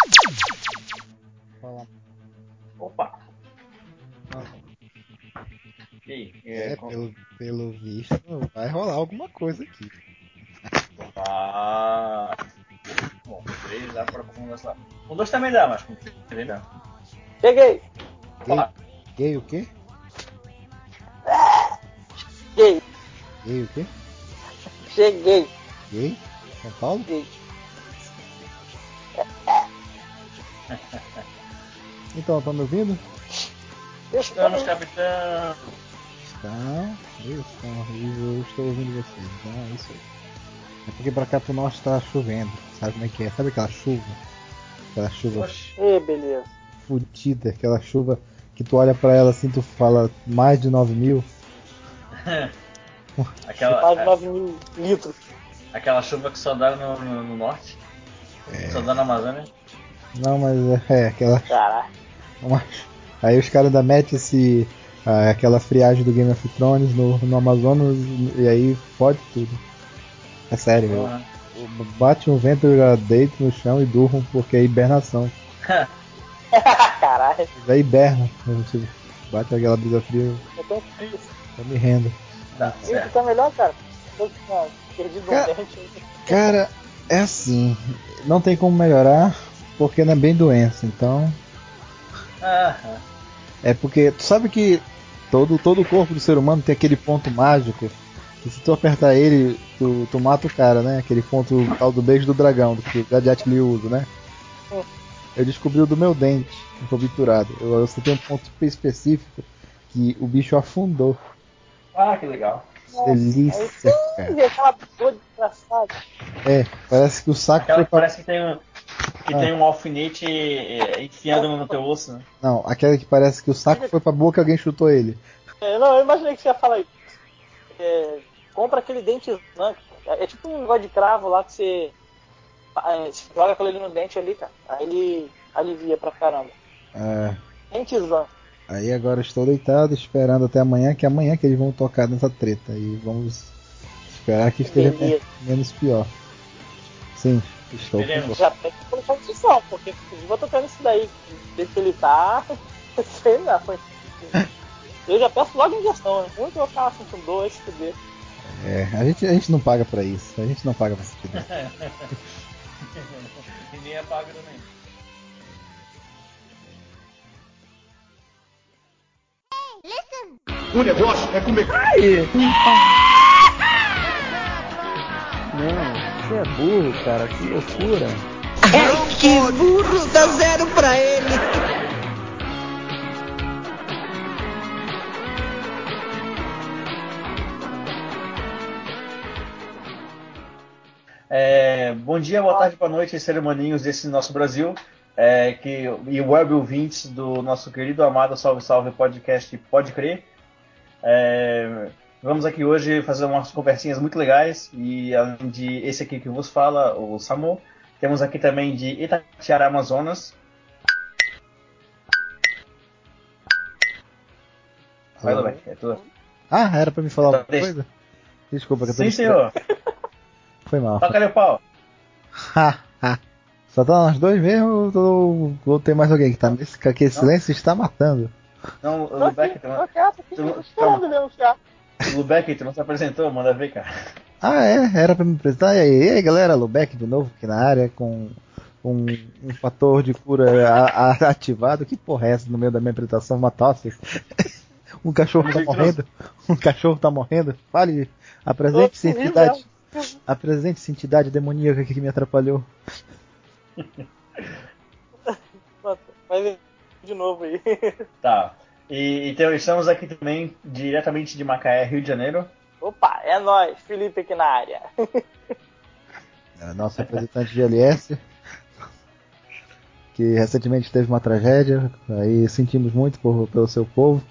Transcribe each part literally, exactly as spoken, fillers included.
Fala. Opa! Não. E aí? É, É, com... pelo, pelo visto, vai rolar alguma coisa aqui. Ah. Bom, três dá pra conversar. Com dois também dá, mas com três dá. Cheguei! Gay, gay o quê? Gay! Gay o quê? Cheguei! Gay? São Paulo? Gay. Então, estão me ouvindo? Estamos, capitão. Estão. Estão. E eu estou ouvindo vocês. Então é isso aí. É porque pra cá pro norte tá chovendo. Sabe como é que é? Sabe aquela chuva? Aquela chuva Ê, beleza. fudida. Aquela chuva que tu olha pra ela assim tu fala mais de nove mil. Aquela, Mais de nove mil litros. aquela chuva que só dá no, no, no norte. É. Só dá na Amazônia. Não, mas é, é aquela. Caraca. Uma... Aí os caras ainda metem esse, ah, aquela friagem do Game of Thrones no, no Amazonas e aí fode tudo. É sério, eu, Uhum. eu bate um vento, eu já deito no chão e durmo porque é hibernação. Caralho. Já hiberna. Tipo, bate aquela brisa fria, eu, Eu tô frio. eu me rendo. Tá Ih, certo. tá melhor, cara? Tô ah, perdido Cara- um dente. Cara, é assim, não tem como melhorar porque não é bem doença, então. Ah, É porque tu sabe que todo, todo o corpo do ser humano tem aquele ponto mágico que se tu apertar ele, tu, tu mata o cara, né? Aquele ponto tal do beijo do dragão, do que o Jet Li usa, né? Hum. Eu descobri o do meu dente, que foi obturado. Eu, eu só tenho um ponto específico que o bicho afundou. ah, que legal. Delícia, cara. Ih, aquela dor desgraçada. É, parece que o saco Aquela foi que pra... parece que tem um, que Ah. tem um alfinete eh, enfiado no teu osso, né? Não, aquela que parece que o saco foi pra boca e alguém chutou ele. É, não, eu imaginei que você ia falar isso. É, compra aquele dente Zan. É, é tipo um negócio de cravo lá que você, é, você joga aquilo ali no dente ali, cara. Aí ele alivia pra caramba. É, Dente Zan. aí agora eu estou deitado esperando até amanhã, que é amanhã que eles vão tocar nessa treta. E vamos esperar que esteja Beleza. menos pior. Sim, estou com Veremos. você. Já tem que colocar discussão, porque se eu tocando isso daí, do jeito que ele tá, sei lá, foi. Eu já peço logo injeção, né? Um que eu vou ficar assim com dois, fuder. É, a gente, a gente não paga pra isso. A gente não paga pra assistir. E nem apaga também. O negócio é comer. Não, você é burro, cara. Que loucura. É, que burro, dá zero pra ele. É, bom dia, boa tarde, boa noite, cerimônios desse nosso Brasil. É, que, e web ouvintes do nosso querido amado Salve Salve Podcast Pode Crer. É, vamos aqui hoje fazer umas conversinhas muito legais. E além de esse aqui que vos fala, o Samu, temos aqui também de Itatiara, Amazonas. Vai, Lubeck, é tua. Ah, era pra me falar Então, alguma coisa? Desculpa, que eu tô Sim, senhor. Foi mal. Toca-lhe o pau. Ha, ha. Só tá nós dois mesmo ou, ou tem mais alguém que tá nesse que esse silêncio está matando? Não, o Tô Lubeck, aqui, tu tô não, quieto aqui, tu não- tô esperando calma. ele anunciar. Lubeck, tu não se apresentou, manda ver, cara. Ah, é, era pra me apresentar. E aí, e aí galera, Lubeck de novo aqui na área com um, um fator de cura a- a- ativado. Que porra é essa no meio da minha apresentação? Uma tosse? Um cachorro tá morrendo? Um cachorro tá morrendo? Fale, apresente-se Tô comigo entidade. Apresente-se entidade demoníaca que me atrapalhou. Vai ver de novo aí. Tá. E então, estamos aqui também diretamente de Macaé, Rio de Janeiro. Opa, é nóis, Felipe aqui na área. É, nosso representante de L S, que recentemente teve uma tragédia, aí sentimos muito por, pelo seu povo.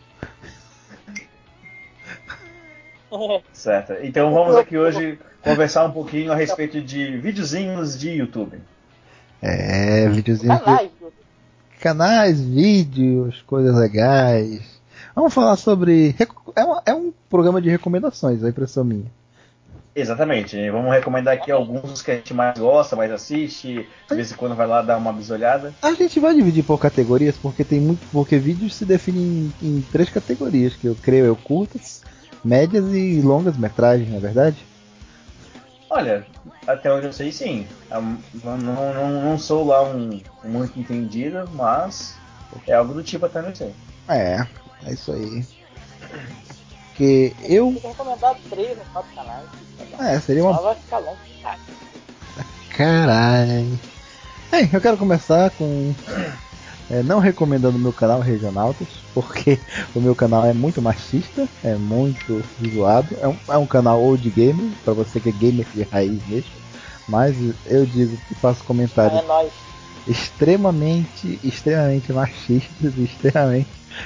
Certo. Então vamos aqui hoje conversar um pouquinho a respeito de videozinhos de YouTube. É, videozinhos de Canais, canais, vídeos, coisas legais. Vamos falar sobre. reco- É, uma- é um programa de recomendações, a impressão minha. Exatamente. Vamos recomendar aqui alguns dos que a gente mais gosta, mais assiste, de vez em quando vai lá dar uma bisolhada. A gente vai dividir por categorias, porque tem muito. Porque vídeos se definem em, em três categorias, que eu creio eu curtas, médias e longas metragens, não é verdade? Olha, até onde eu sei, sim. Eu não, não, não, não sou lá um muito entendido, mas é algo do tipo até onde eu sei. É, é isso aí. Porque eu. Tem que recomendar três ou quatro canais. É, seria Só uma. vai ficar longo. Ah, Caralho. Bem, eu quero começar com. É, não recomendando o meu canal Regionaltas, porque o meu canal é muito machista, é muito zoado. É um, é um canal old gamer, pra você que é gamer de raiz mesmo. Mas eu digo que faço comentários é nóis. extremamente, extremamente machistas, extremamente,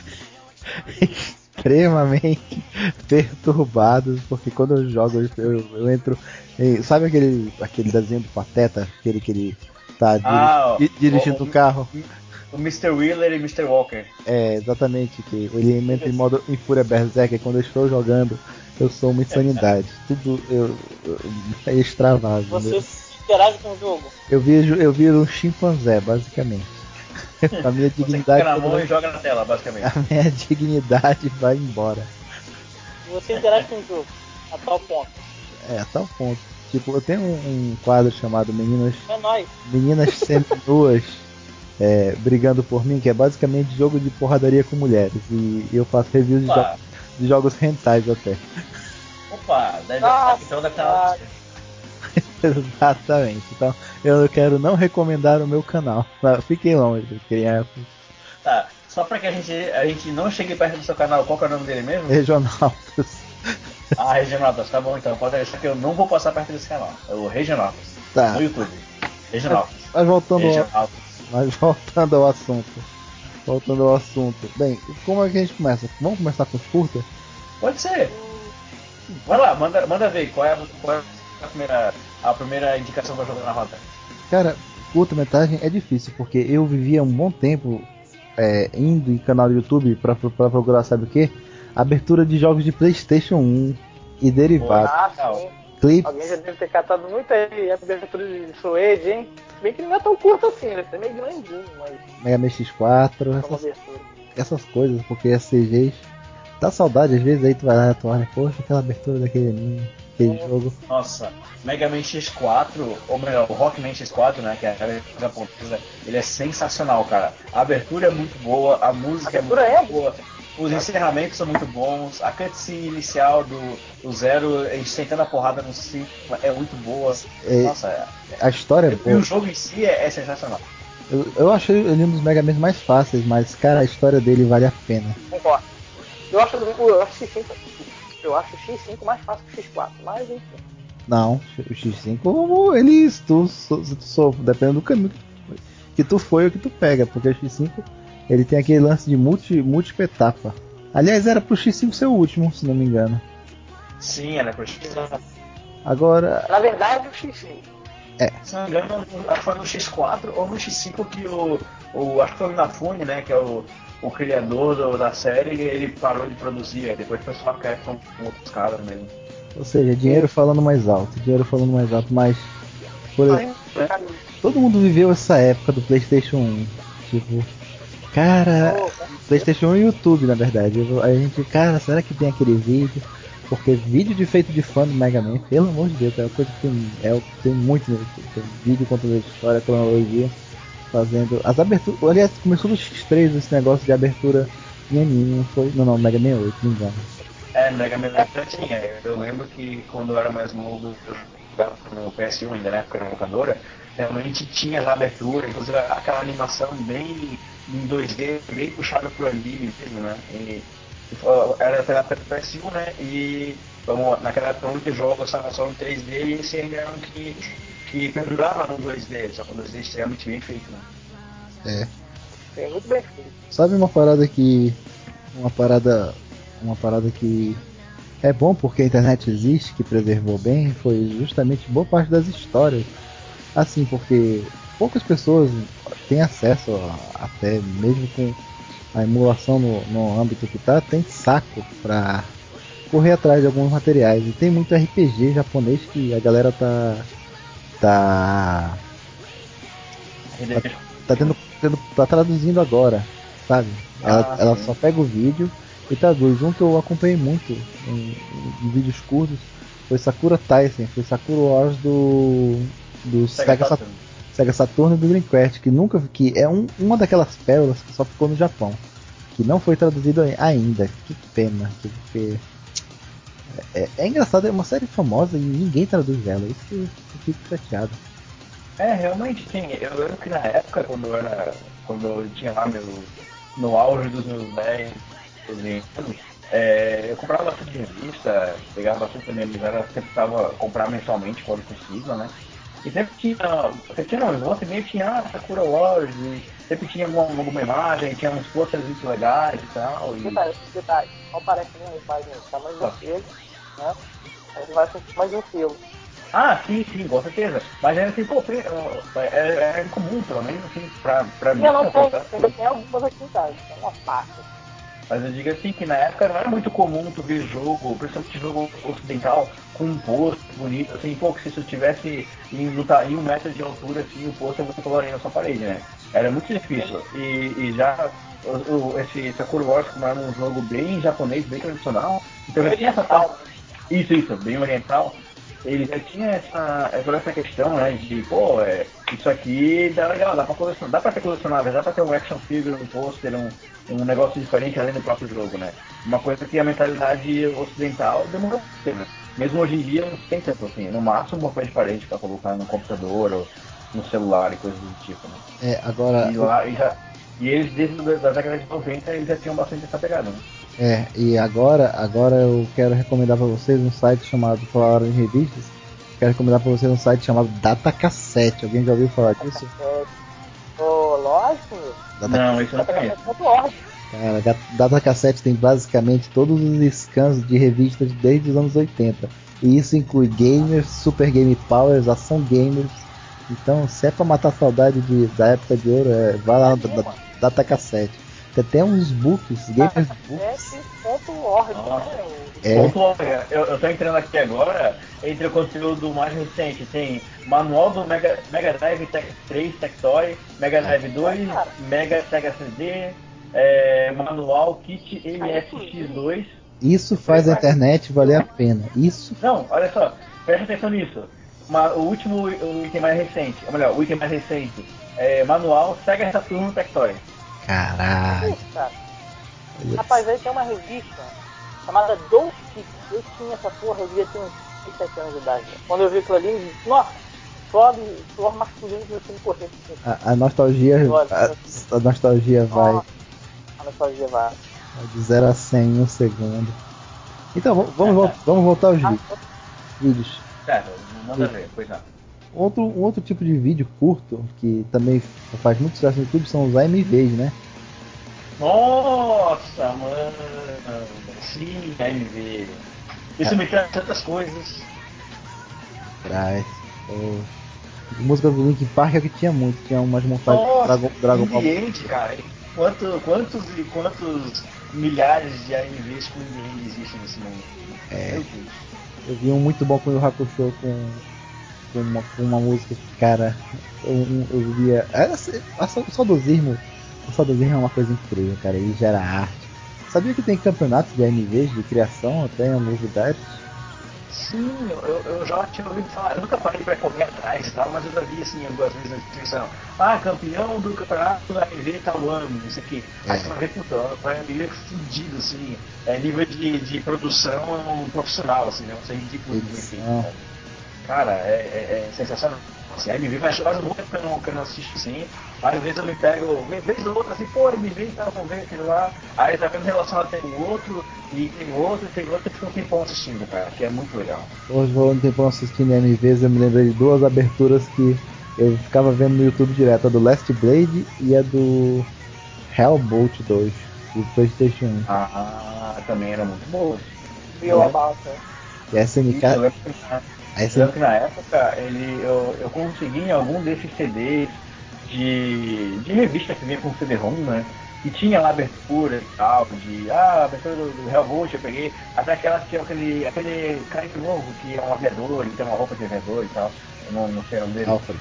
extremamente perturbados, porque quando eu jogo eu, eu, eu entro, em, sabe aquele, aquele desenho do Pateta, aquele que ele tá diri- Ah, di- dirigindo o, o, carro? o mister Wheeler e mister Walker. É, exatamente, que ele entra em modo em fúria berserker, quando eu estou jogando eu sou uma insanidade, tudo eu, eu, é extravado. Você interage com o jogo. Eu vejo, eu viro um chimpanzé, basicamente. A minha Você dignidade fica na mão toda- e joga na tela, basicamente. a minha dignidade vai embora. Você interage com o jogo. A tal ponto. É, a tal ponto. Tipo, eu tenho um, um quadro chamado Meninas, É nóis. Meninas Seminuas é, Brigando por Mim, que é basicamente jogo de porradaria com mulheres. E eu faço reviews de, Opa. jo- de jogos hentais até. Opa, deve, Nossa, então deve estar cara. Exatamente. Então eu quero não recomendar o meu canal. Fiquem longe, crianças. Tá, só pra que a gente, a gente não chegue perto do seu canal, qual que é o nome dele mesmo? Regionaltas. Ah, Regionaltas, tá bom então, pode deixar que eu não vou passar perto desse canal. É o Regionaltas, Tá. no YouTube. Regionaltas. Mas voltando ao, Regionaltas. mas voltando ao assunto. Voltando ao assunto. Bem, como é que a gente começa? Vamos começar com os curtas? Pode ser. Vai lá, manda, manda ver qual é, a- qual é a, primeira, a primeira indicação pra jogar na roda. Cara, curta-metragem é difícil, porque eu vivia um bom tempo é, indo em canal do YouTube pra, pra procurar, sabe o que? Abertura de jogos de PlayStation um e derivados. Ah, Legal. sim. Clips. Alguém já deve ter catado muito aí a abertura de Suede, hein? Se bem que não é tão curto assim, né? É meio grandinho, mas Mega Man X quatro, é uma essas, abertura. essas coisas, porque as C Gs. Dá saudade, às vezes aí tu vai lá e tu olha, poxa, aquela abertura daquele anime, aquele É. jogo. Nossa, Mega Man X quatro, ou melhor, o Rockman X quatro, né, que é a versão japonesa, ele é sensacional, cara. A abertura é muito boa, a música A é muito abertura é boa, os encerramentos são muito bons, a cutscene inicial do, do Zero, a gente sentando a porrada no cinco, é muito boa. É, Nossa, é, a história é e boa. o jogo em si é, é sensacional. Eu, eu achei ele um dos Mega Man mais fáceis, mas cara, a história dele vale a pena. Concordo. Eu acho, eu acho o X cinco, eu acho o X cinco mais fácil que o X quatro, mas enfim. Não, o X cinco, ele, se tu, se tu sofre, depende do caminho que tu, que tu foi ou que tu pega, porque o X cinco ele tem aquele lance de multi, múltipla etapa. Aliás, era pro X cinco ser o último, se não me engano. Sim, ela é pro X. Agora, Na verdade, o X cinco. Se não me engano, acho que foi no X quatro ou no X cinco que o, o acho que foi o Inafune, né, que é o, o criador do, da série, ele parou de produzir, aí depois foi só a Capcom com outros caras mesmo. ou seja, dinheiro falando mais alto, dinheiro falando mais alto, mas por exemplo, todo mundo viveu essa época do PlayStation um, tipo, cara, PlayStation um e YouTube, na verdade. A gente, cara, será que tem aquele vídeo? Porque vídeo de feito de fã do Mega Man, pelo amor de Deus, é uma coisa que tem, é o que tem muito no YouTube. Tem vídeo contando a história, cronologia, fazendo as aberturas. Aliás, começou no X três esse negócio de abertura em anime, não foi? Não, não, Mega Man oito, não me engano. É, Mega Man já tinha. Eu lembro que quando eu era mais novo, eu jogava no P S um ainda, na época na locadora, realmente tinha as aberturas, inclusive aquela animação bem em dois D, bem puxada pro anime mesmo, né? E, era pela época do P S um, né? E vamos, naquela época muitos jogos estavam só no três D e esse ainda era um que, que perdurava no dois D, só que o dois D extremamente bem feito, né? É. É muito bem feito. Sabe uma parada que. Uma parada. Uma parada que é bom porque a internet existe, que preservou bem, foi justamente boa parte das histórias. Assim, porque poucas pessoas têm acesso, a, até mesmo com a emulação no, no âmbito que tá, tem saco pra correr atrás de alguns materiais. E tem muito R P G japonês que a galera tá. tá. tá, tá, tendo, tendo, tá traduzindo agora, sabe? Ela, Ah, ela sim. só pega o vídeo e traduz. Um que eu acompanhei muito em, em vídeos curtos foi Sakura Taisen, foi Sakura Wars do. do Sega Sega, Saturn. Sega Saturn e do Dreamcast, que nunca. que é um, uma daquelas pérolas que só ficou no Japão. Que não foi traduzido ainda. Que pena. Porque é, é engraçado, é uma série famosa e ninguém traduz ela. Isso que eu fico chateado. É, realmente, sim. Eu lembro que na época, quando eu era. Quando eu tinha lá meu. No auge dos meus dez, doze anos, é, eu comprava bastante revista, pegava bastante também, mas era sempre tentava comprar mensalmente quando possível, né? E sempre tinha. Sempre tinha não, volta e meia tinha ah, Sakura Wars, e sempre tinha alguma, alguma imagem, tinha uns posters muito legais e tal. E... Detalhe, detalhe, não parece nem faz nem tamanho do filme, né? A gente vai assistir mais um filme. Ah, sim, sim, com certeza. Mas era assim, pô, é, é incomum, pelo menos assim, pra, pra mim. E eu não tenho, tá? ainda tem algumas aqui em casa, tem uma pasta. Mas eu digo assim que na época não era muito comum tu ver jogo, principalmente jogo ocidental, com um pôster bonito, assim, pô, que se tu tivesse em, em um metro de altura, assim, o pôster você colocaria na sua parede, né? Era muito difícil. E, e já o, o, esse Sakura Wars, como era um jogo bem japonês, bem tradicional, então já tinha essa parte. Isso, isso, bem oriental. Ele já tinha essa, toda essa questão, né, de, pô, é, isso aqui dá legal, dá pra colecionar, dá pra ter colecionável, dá pra ter um action figure, um pôster, um, um negócio diferente além do próprio jogo, né? Uma coisa que a mentalidade ocidental demorou pra ter, né? Mesmo hoje em dia não tem tanto assim, no máximo uma coisa diferente pra colocar no computador ou no celular e coisas do tipo, né? É, agora. E, lá, e, já, e eles desde a década de noventa eles já tinham bastante essa pegada, né? É, e agora, agora eu quero recomendar para vocês um site chamado, falar em revistas, quero recomendar para vocês um site chamado Datacassete. Alguém já ouviu falar disso? Ô, lógico, meu. Data... Não, isso eu não conheço. Cara, Datacassete tem basicamente todos os scans de revistas desde os anos oitenta. E isso inclui gamers, super game powers, ação gamers. Então, se é pra matar saudade de, da época de ouro, é, vai lá no da, Datacassete. Tem até uns books, gamers books. Ponto org, Nossa. né? É. Ponto org. Eu, eu tô entrando aqui agora, entre o conteúdo mais recente, tem manual do Mega, Mega Drive Tech três Tectoy, Mega Drive dois, Mega Sega C D, é, manual Kit M S X dois. Isso faz a internet valer a pena. Isso. Não, olha só, presta atenção nisso. Uma, o último, o item mais recente, ou melhor, o item mais recente, é manual Sega Saturn Tectoy. Caralho. Isso, cara. Rapaz, aí tem uma revista chamada Doll Kit. Eu tinha essa porra, eu devia ter uns seis, sete anos de idade. Quando eu vi aquilo ali, nossa, suor, suor masculino que eu tinha que correr. A, a nostalgia. A, a nostalgia vai. Nossa, a nostalgia vai. De zero a cem em um segundo. Então, vamos, vamos voltar aos vídeos. vídeos. Certo, manda ver, pois não. Outro, um outro tipo de vídeo curto que também faz muito sucesso no YouTube são os A M Vs, né? Nossa, mano. Sim, A M V. Isso é. me traz tantas coisas. Traz. Oh. Música do Linkin Park é que tinha muito. Tinha umas montagens Nossa, Dragon, Dragon Ball. Indie, cara. Quanto, quantos e quantos milhares de A M Vs com Indie existem nesse mundo? É. Eu vi um muito bom com o Hakusho com, com, uma, com uma música que, cara, eu, eu via. Era, o saudosismo. O saudosismo é uma coisa incrível, cara. Ele gera arte. Sabia que tem campeonatos de A M Vs de criação, até em novidades? Sim, eu, eu já tinha ouvido falar, eu nunca parei pra correr atrás e tal, mas eu já vi assim algumas vezes na descrição. Ah, campeão do campeonato da A M V tal ano, isso aqui. É. Aí você vai ver, puta, o A M V é fudido, assim, é nível de, de produção profissional, assim, né? Você é ridículo de enfim. Cara, é, é, é sensacional. Assim, a M V faz quase muito que eu não, que eu não assisto assim. Às vezes eu me pego, vez ou outra assim, pô, M V, tá, vamos ver aquilo lá. Aí tá vendo relacionado tem o outro, e tem outro, e tem outro, e fica um tempão assistindo, cara, que é muito legal. Hoje, falando um tempão assistindo M Vs, eu me lembrei de duas aberturas que eu ficava vendo no YouTube direto: a do Last Blade e a do Hellbolt dois, do PlayStation um. Ah, também era muito boa. E o About, né? E a S N K. Eu lembro que na, eu lembro que na época ele, eu, eu consegui em algum desses C Ds de, de revista que vinha com C D-ROM, né? que tinha lá abertura e tal, de ah, a abertura do, do Hellbolt eu peguei, até aquela que tinha aquele, aquele cara novo que é um aviador, ele tem uma roupa de aviador e tal, eu não, não sei o nome dele. Alfred.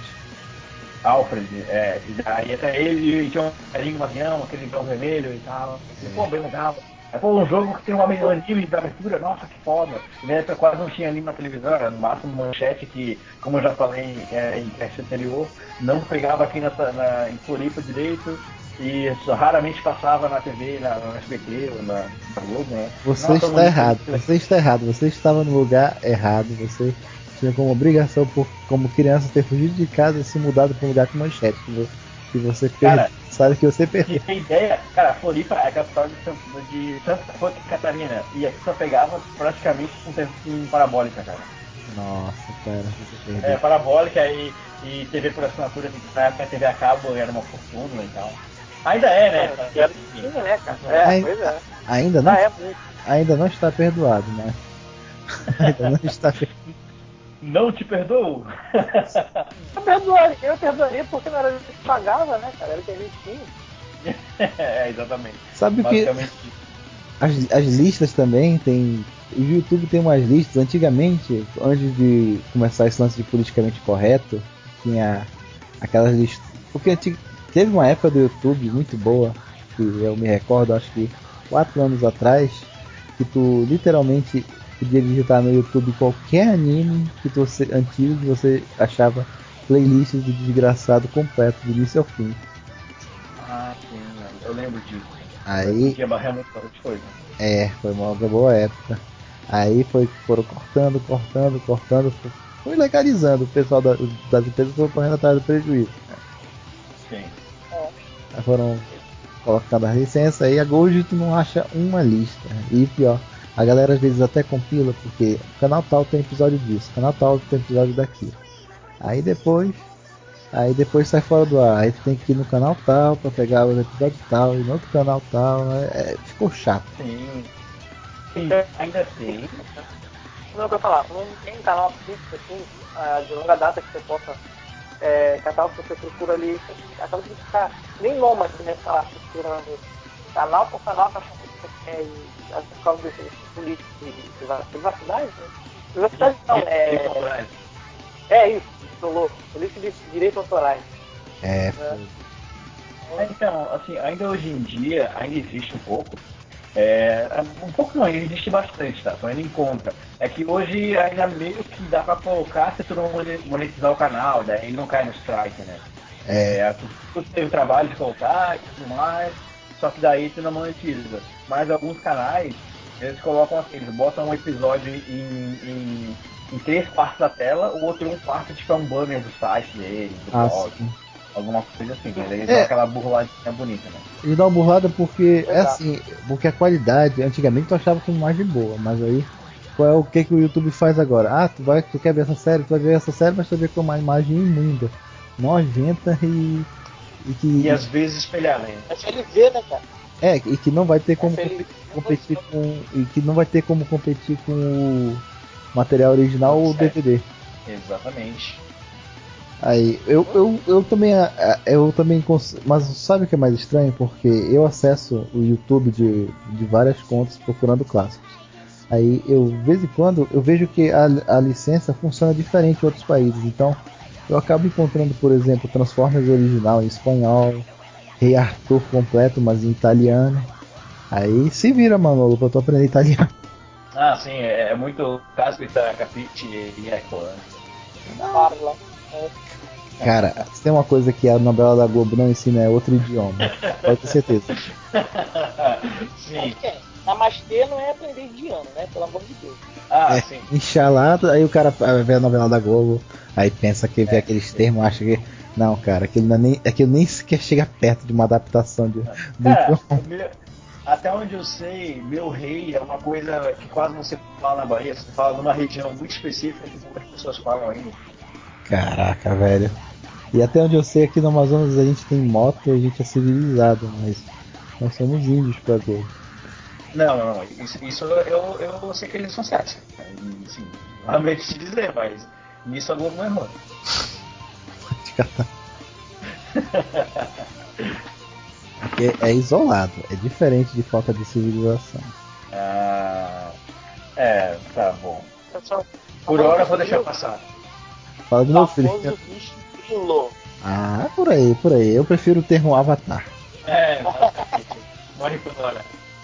Alfred, é, e daí até ele tinha um carinho no avião, aquele avião vermelho e tal, e, pô, bem legal. É, pô, um jogo que tem uma um anime de abertura, nossa, que foda. E na época quase não tinha anime na televisão, era no máximo manchete que, como eu já falei é, em teste anterior, não pegava aqui na, na, em Floripa direito e raramente passava na T V, na, no S B T ou na, na Globo, né? Você Nossa, está errado, você está errado, você estava no lugar errado, você tinha como obrigação, por, como criança, ter fugido de casa e se mudado para um lugar com manchete. Que você, que você Cara, perdeu, sabe que você perdeu. Tem ideia, cara, Floripa é a capital de Santa, de Santa Catarina e aqui só pegava praticamente com, com parabólica, cara. Nossa, cara, você É, perdeu. parabólica e, e T V por assinatura, na época a T V a cabo era uma fortuna e tal. Ainda é, né? É, sim, né, cara? É, Ai- pois é. Ainda não, Ah, é muito. ainda não está perdoado, né? Ainda não está perdoado. Não te perdoo? Eu perdoaria, eu perdoaria porque não era a gente que pagava, né, cara? Era o que a gente tinha. É, exatamente. Sabe o que? Basicamente. As, as listas também tem. O YouTube tem umas listas. Antigamente, antes de começar esse lance de politicamente correto, tinha aquelas listas. Porque antig... teve uma época do YouTube muito boa, que eu me recordo, acho que quatro anos atrás, que tu literalmente podia digitar no YouTube qualquer anime que tu, antigo que você achava playlists do desgraçado completo, do início ao fim. Ah, sim, eu lembro disso. Aí. Tinha realmente bastante coisa. É, foi uma boa época. Aí foi, foram cortando, cortando, cortando, foi legalizando. O pessoal da, das empresas foi correndo atrás do prejuízo. Sim. Aí foram colocando a licença e agora hoje tu não acha uma lista. E pior, a galera às vezes até compila, porque o canal tal tem episódio disso, o canal tal tem episódio daquilo. Aí depois, aí depois sai fora do ar. Aí tu tem que ir no canal tal pra pegar o episódio tal, e no outro canal tal. É, ficou chato. Sim. Sim, ainda tem. Não, o que eu ia falar, não tem canal fixo assim, de longa data que você possa. É, canal que você procura ali, acaba de ficar nem nômade, né? Falar, procurando canal por canal, que você quer, e por causa desse político de privacidade, né? Privacidade não, é. É isso, tô louco, político de direitos autorais. É, É, então, assim, ainda hoje em dia, ainda existe um pouco. É, um pouco não, ainda existe bastante, tá? Só ainda encontra. É que hoje ainda meio que dá pra colocar se tu não monetizar o canal, daí não cai no strike, né? É, tu, tu teve o trabalho de colocar e tudo mais, só que daí tu não monetiza. Mas alguns canais, eles colocam assim, eles botam um episódio em, em, em três quartos da tela, o outro em um quarto, tipo, é um banner do site dele, do ah, blog. sim. Alguma coisa assim, né? Eles É. dão aquela burladinha bonita, né? Ele dá uma burlada porque é Exato. assim, porque a qualidade, antigamente tu achava com imagem boa, mas aí qual é o que, que o YouTube faz agora? Ah, tu vai, tu quer ver essa série, tu vai ver essa série, mas tu vai ver com uma imagem imunda, nojenta e e que E às vezes espelhar, né? É F L V, né, cara? é e que não vai ter como F L V. competir com e que não vai ter como competir com o material original ou D V D. Exatamente. Aí, eu, eu, eu também, eu também, cons- mas sabe o que é mais estranho? Porque eu acesso o YouTube de, de várias contas procurando clássicos. Aí, eu, de vez em quando, eu vejo que a, a licença funciona diferente em outros países. Então, eu acabo encontrando, por exemplo, Transformers original em espanhol, Rei Arthur completo, mas em italiano. Aí, se vira, Manolo, pra tu aprender italiano. Ah, sim, é, é muito caspita, capite e eco, né? Parla. É. Cara, se tem uma coisa que a novela da Globo não ensina é outro idioma. Pode ter certeza. Sim. É, namastê não é aprender indiano, né? Pelo amor de Deus. Ah, É, sim. Enxalada, aí o cara vê a novela da Globo, aí pensa que vê É, aqueles termos, acha que. Não, cara, aquilo, não é nem, aquilo nem sequer chega perto de uma adaptação de, do Cara, idioma. meu- até onde eu sei, meu rei é uma coisa que quase não se fala na Bahia, se fala numa região muito específica que poucas pessoas falam ainda. Caraca, velho. E até onde eu sei, aqui no Amazonas a gente tem moto e a gente é civilizado, mas nós somos índios pra Globo. Não, não, não. Isso, isso eu, eu sei que eles são certos. Sim, realmente te dizer, mas nisso a Globo não errou. Pode catar. porque é isolado, é diferente de falta de civilização. Ah, é, tá bom. Por hora eu vou deixar passar. Fala de novo, filho. Famoso bicho grilo. Ah, por aí, por aí. Eu prefiro o termo avatar. É, basicamente. Morre por hora.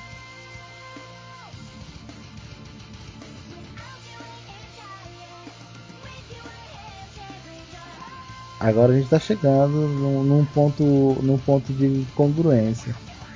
Agora a gente tá chegando num, num ponto, num ponto de congruência.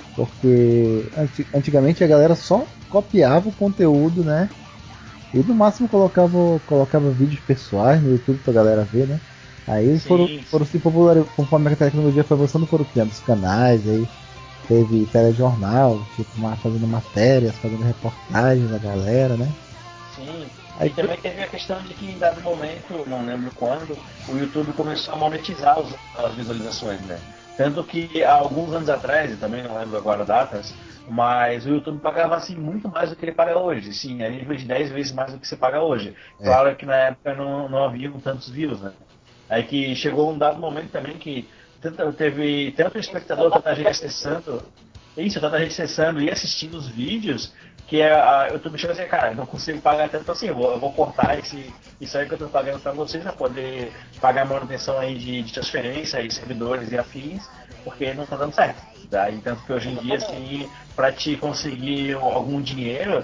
Porque anti- antigamente a galera só copiava o conteúdo, né? E no máximo colocava, colocava vídeos pessoais no YouTube pra galera ver, né? Aí Sim, foram, sim. foram se popularizando, conforme a tecnologia foi avançando, foram criando os canais, aí teve telejornal, tipo, uma- fazendo matérias, fazendo reportagens da galera, né? Sim. Aí E também teve a questão de que em dado momento, não lembro quando, o YouTube começou a monetizar os- as visualizações, né? Tanto que há alguns anos atrás, eu também não lembro agora datas, mas o YouTube pagava assim muito mais do que ele paga hoje. Sim, a nível de dez vezes mais do que você paga hoje. É. Claro que na época não, não haviam tantos views, né? Aí que chegou um dado momento também que tanto, teve tanto espectador, tanta gente acessando, isso, tanta gente acessando e assistindo os vídeos, que a, a YouTube chegou a dizer, cara, eu não consigo pagar tanto assim, eu vou, eu vou cortar esse, isso aí que eu tô pagando pra vocês, pra poder pagar manutenção aí de, de transferência e servidores e afins, porque não tá dando certo. Daí, tanto que hoje em dia, assim, pra te conseguir algum dinheiro,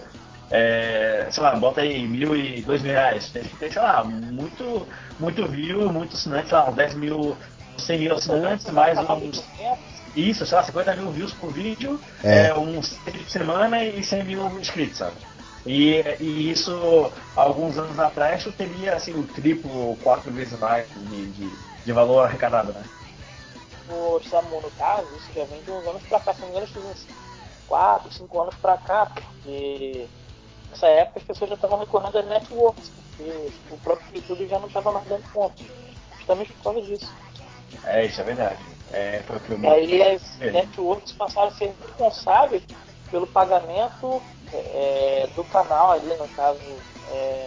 é, sei lá, bota aí mil e dois mil reais. Tem que ter, sei lá, muito, muito view, muito assinante, sei lá, uns dez mil, cem mil assinantes, mais uns. Isso, sei lá, cinquenta mil views por vídeo, É. é, uns três de semana e cem mil inscritos, sabe? E, e isso, alguns anos atrás, tu teria assim, o triplo ou quatro vezes mais de, de, de valor arrecadado, né? O Samu, no caso, isso já vem de uns anos pra cá, se não me engano, acho que uns quatro, cinco anos pra cá, porque nessa época as pessoas já estavam recorrendo às networks, porque o próprio YouTube já não estava mais dando conta, justamente por causa disso. É, isso é verdade. É, foi o que eu E me... aí as É. networks passaram a ser responsáveis pelo pagamento é, do canal ali, no caso. É...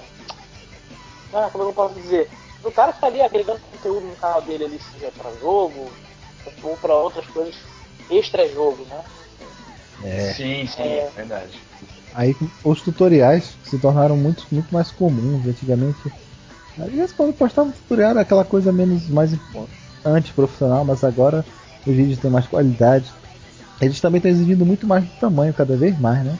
Ah, como eu posso dizer? Do cara que tá ali agregando conteúdo no canal dele ali, seja para jogo ou para outras coisas extra-jogo, né? É. Sim, sim, é verdade. Aí os tutoriais se tornaram muito, muito mais comuns. Antigamente, aliás, quando postava um tutorial era aquela coisa menos mais impo- antiprofissional, mas agora os vídeos têm mais qualidade. Eles também estão exigindo muito mais do tamanho, cada vez mais, né?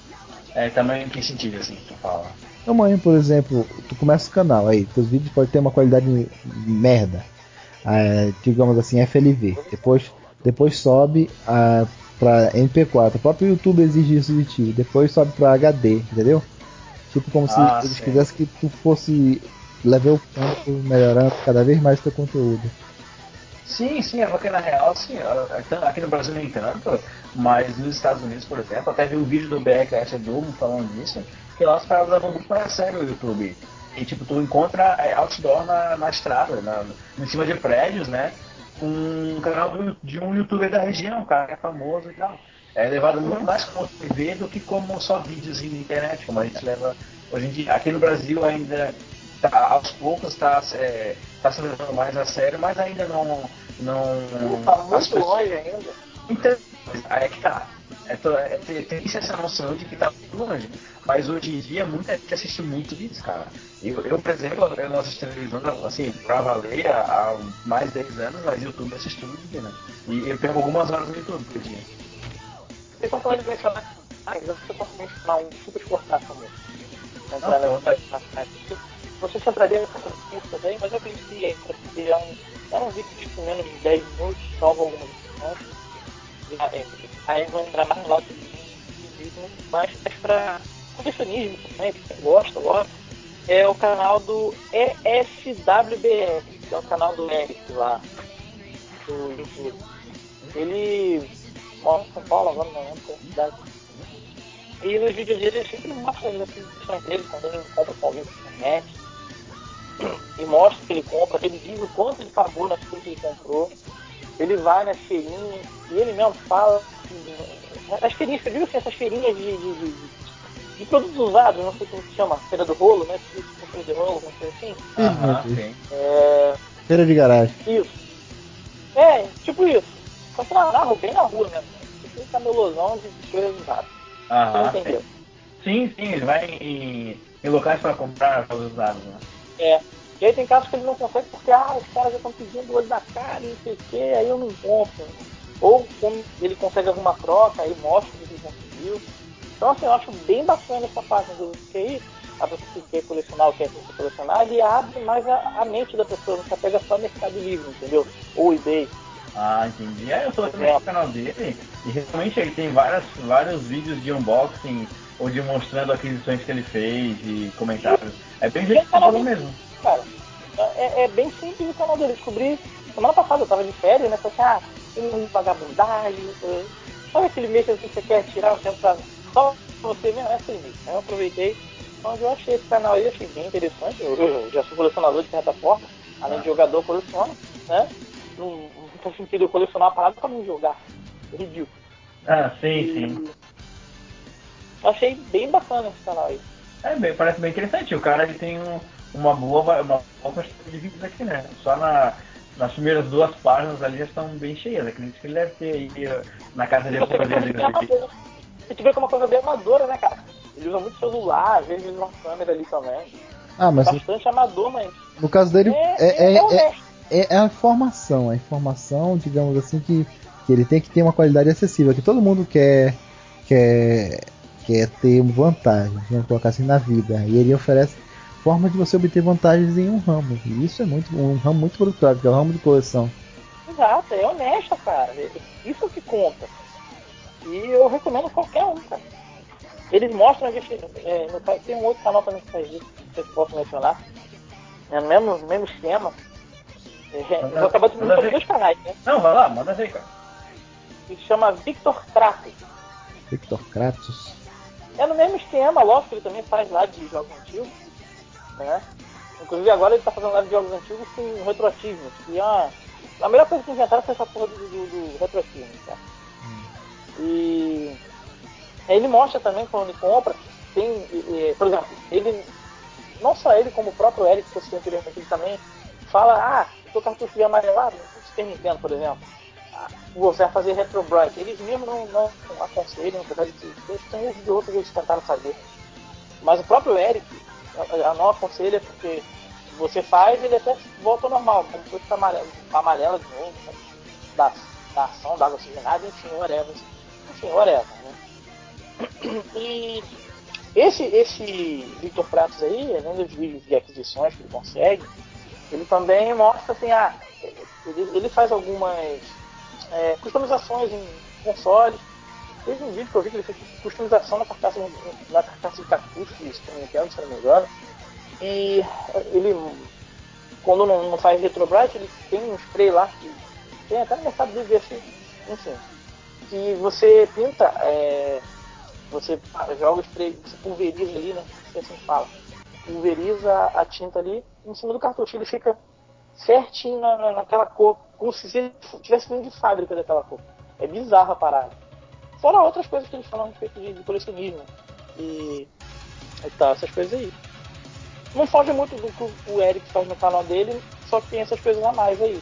É, também em que sentido, assim, que tu fala? Tamanho, por exemplo, tu começa o canal aí, teus vídeos podem ter uma qualidade merda, ah, digamos assim, F L V. Depois, depois sobe ah, para M P quatro. O próprio YouTube exige isso de ti. Depois sobe para H D, entendeu? Tipo como Ah, se eles sim. quisessem que tu fosse level up, melhorando cada vez mais teu conteúdo. Sim, sim, é porque na real, sim, aqui no Brasil nem tanto, mas nos Estados Unidos, por exemplo, até vi um vídeo do B R K S Doom falando disso, que lá os caras levam muito para sério o YouTube. E tipo, tu encontra é, outdoor na, na estrada, na, em cima de prédios, né? Com um canal do, de um youtuber da região, um cara que é famoso e tal. É levado muito mais como T V do que como só vídeos na internet, como a gente leva hoje em dia. Aqui no Brasil ainda tá, aos poucos está é, tá se levando mais a sério, mas ainda não. não Tá as muito pessoas- longe ainda. Então, aí é que tá. É, to- é, tem, tem essa noção de que tá muito longe. Mas hoje em dia muita gente assiste muito disso, cara. Eu, eu por exemplo, eu não assisto televisão assim, pra valer há, há mais de dez anos, mas YouTube eu assisto todo dia, né? E eu perco algumas horas no YouTube por dia. Você está falando de mencionar. Ah, eu você pode mencionar um super cortar famoso. Entrar Não, nessa tá. Você se entraria nessa isso também, mas eu acredito que entra, porque é um, é um vídeo tipo menos de dez minutos, salvo algumas opções. Aí vão entrar mais no lado do vídeo, mas para colecionismo também, que você gosta, lógico. É o canal do E S W B R, que é o canal do Eric lá, do YouTube. Ele mora em São Paulo, agora não lembro qual é a cidade. E nos vídeos dele ele sempre mostra as aquisições dele, quando ele compra com alguém na internet. E mostra que ele compra, ele diz o quanto ele pagou nas coisas que ele comprou. Ele vai nas feirinhas e ele mesmo fala. As feirinhas, você viu assim, essas feirinhas de, de, de, de produtos usados, não sei como se chama, feira do rolo, né? Feira de rolo, não sei assim. Aham, sim. É... Feira de garagem. Isso. É, tipo isso. Só que na, na rua, bem na rua mesmo. Tem camelosão de coisas usadas. Aham. Você entendeu? Sim, sim, ele vai em, em locais para comprar coisas usadas, né? É. E aí tem casos que ele não consegue porque ah, os caras já estão pedindo olho da cara e não sei o que, aí eu não compro. Ou quando ele consegue alguma troca, aí mostra o que ele conseguiu. Então assim, eu acho bem bacana essa parte do que aí, a pessoa que quer colecionar ou quer colecionar, ele abre mais a, a mente da pessoa, não se apega só ao Mercado Livre, entendeu? Ou eBay. Ah, entendi. É, eu tô vendo o canal dele e realmente ele tem várias, vários vídeos de unboxing ou de mostrando aquisições que ele fez e comentários. É bem jeito que você falou mesmo. Cara, é, é bem simples o canal dele. Descobri semana passada, eu tava de férias, né? Falei assim, ah, tem vagabundagem. Sabe aquele mês assim que você quer tirar o tempo pra só você mesmo? É aquele mês. Aí eu aproveitei, onde eu achei esse canal aí, achei bem interessante. Eu, eu já sou colecionador de certa forma, além de jogador, coleciono, né? Não, não faz sentido eu colecionar uma parada pra não jogar. É ridículo. Ah, sim, e... sim. Achei bem bacana esse canal aí. É, bem, parece bem interessante. O cara ele tem um, uma boa uma boa quantidade de vídeos aqui, né? Só na, nas primeiras duas páginas ali já estão bem cheias. Acredito que ele deve ter aí na casa de Você vê que é uma coisa bem amadora, né, cara? Ele usa muito celular, às vezes uma câmera ali também. Ah, mas bastante no, amador, mas. No caso dele, é, é, é, é, é, é a informação. A informação, digamos assim, que, que ele tem que ter uma qualidade acessível. Que todo mundo quer, quer, quer ter vantagem, vamos colocar assim, na vida. E ele oferece forma de você obter vantagens em um ramo. E isso é muito, um ramo muito produtivo, que é o ramo de coleção. Exato, é honesto, cara. Isso é o que conta. E eu recomendo qualquer um, cara. Eles mostram, a gente. É, no, tem um outro canal também que faz isso, não sei se posso mencionar. É no mesmo, mesmo esquema. É, eu vou acabar de mencionar dois canais, né? Não, vai lá, manda ver, cara. Que se chama Victor Kratos. Victor Kratos. É no mesmo esquema, lógico que ele também faz lá de jogos antigos, né? Inclusive agora ele tá fazendo lá de jogos antigos com retroativismo. E a, a melhor coisa que inventaram foi essa porra do, do, do retroativismo, cara. Hum. E ele mostra também quando ele compra, tem, e, por exemplo, ele, não só ele, como o próprio Eric, que eu citei anteriormente, ele também fala, ah, o seu cartucho de amarelado, o Super Nintendo, por exemplo, você vai fazer Retro Bright. Eles mesmo não, não aconselham, apesar de que tem uns de outros que eles tentaram fazer. Mas o próprio Eric a, a não aconselha porque você faz e ele até volta ao normal, como se fosse amarela, amarela de novo, né? da, da ação, da água oxigenada, enfim, whatever. Enfim, whatever, né? E esse, esse Victor Kratos aí, além dos vídeos de aquisições que ele consegue, ele também mostra assim, ah, ele, ele faz algumas é, customizações em consoles. Teve um vídeo que eu vi que ele fez customização na carcaça, na carcaça de cartucho de Super Nintendo, se não me engano. E ele, quando não, não faz Retro Bright, ele tem um spray lá, que tem até no mercado livre assim, enfim, que você pinta, é, você joga o spray, você pulveriza ali, né? Não sei assim que fala. Pulveriza a tinta ali em cima do cartucho, ele fica certinho na, na, naquela cor, como se tivesse vindo de fábrica daquela cor. É bizarra a parada. Fora outras coisas que eles falam a respeito de, de colecionismo e, e tal, essas coisas aí. Não foge muito do que o Eric faz no canal dele, só que tem essas coisas a mais aí.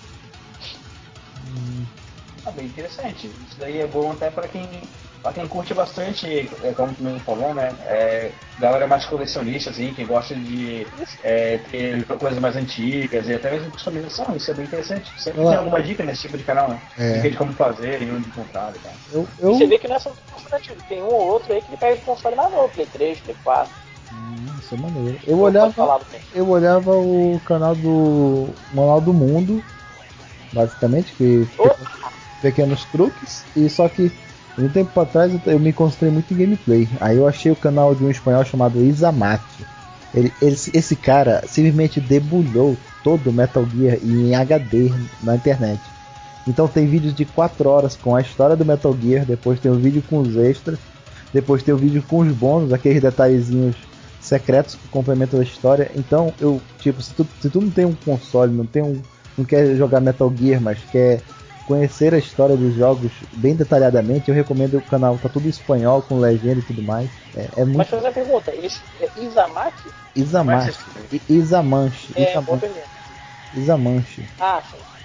Hum. Ah, bem interessante. Isso daí é bom até para quem, pra quem curte bastante, é, como tu mesmo falou, né? É, galera mais colecionista, assim, que gosta de é, ter coisas mais antigas e até mesmo customização. Isso é bem interessante. Sempre Olá. tem alguma dica nesse tipo de canal, né? É. Dica de como fazer e onde comprar e tal. Eu, eu... Você vê que não é só antigo, tem um ou outro aí que ele pega de console mais novo, Play três, Play quatro. Hum, isso é maneiro. Eu olhava, eu olhava o canal do Manual do Mundo, basicamente, que pequenos truques, e só que um tempo atrás eu, eu me concentrei muito em gameplay. Aí eu achei o canal de um espanhol chamado Isamate. Ele, ele, esse cara simplesmente debulhou todo o Metal Gear em H D na internet. Então tem vídeos de quatro horas com a história do Metal Gear, depois tem o vídeo com os extras, depois tem o vídeo com os bônus, aqueles detalhezinhos secretos que complementam a história. Então, eu, tipo, se tu, se tu não tem um console, não tem um, não quer jogar Metal Gear, mas quer conhecer a história dos jogos bem detalhadamente, eu recomendo o canal, tá tudo em espanhol, com legenda e tudo mais. É, é muito... Mas fazer uma pergunta, esse é Isamate? Isamate. Isamanche. É, Isamanche. boa pergunta. Isamanche. Ah, sim.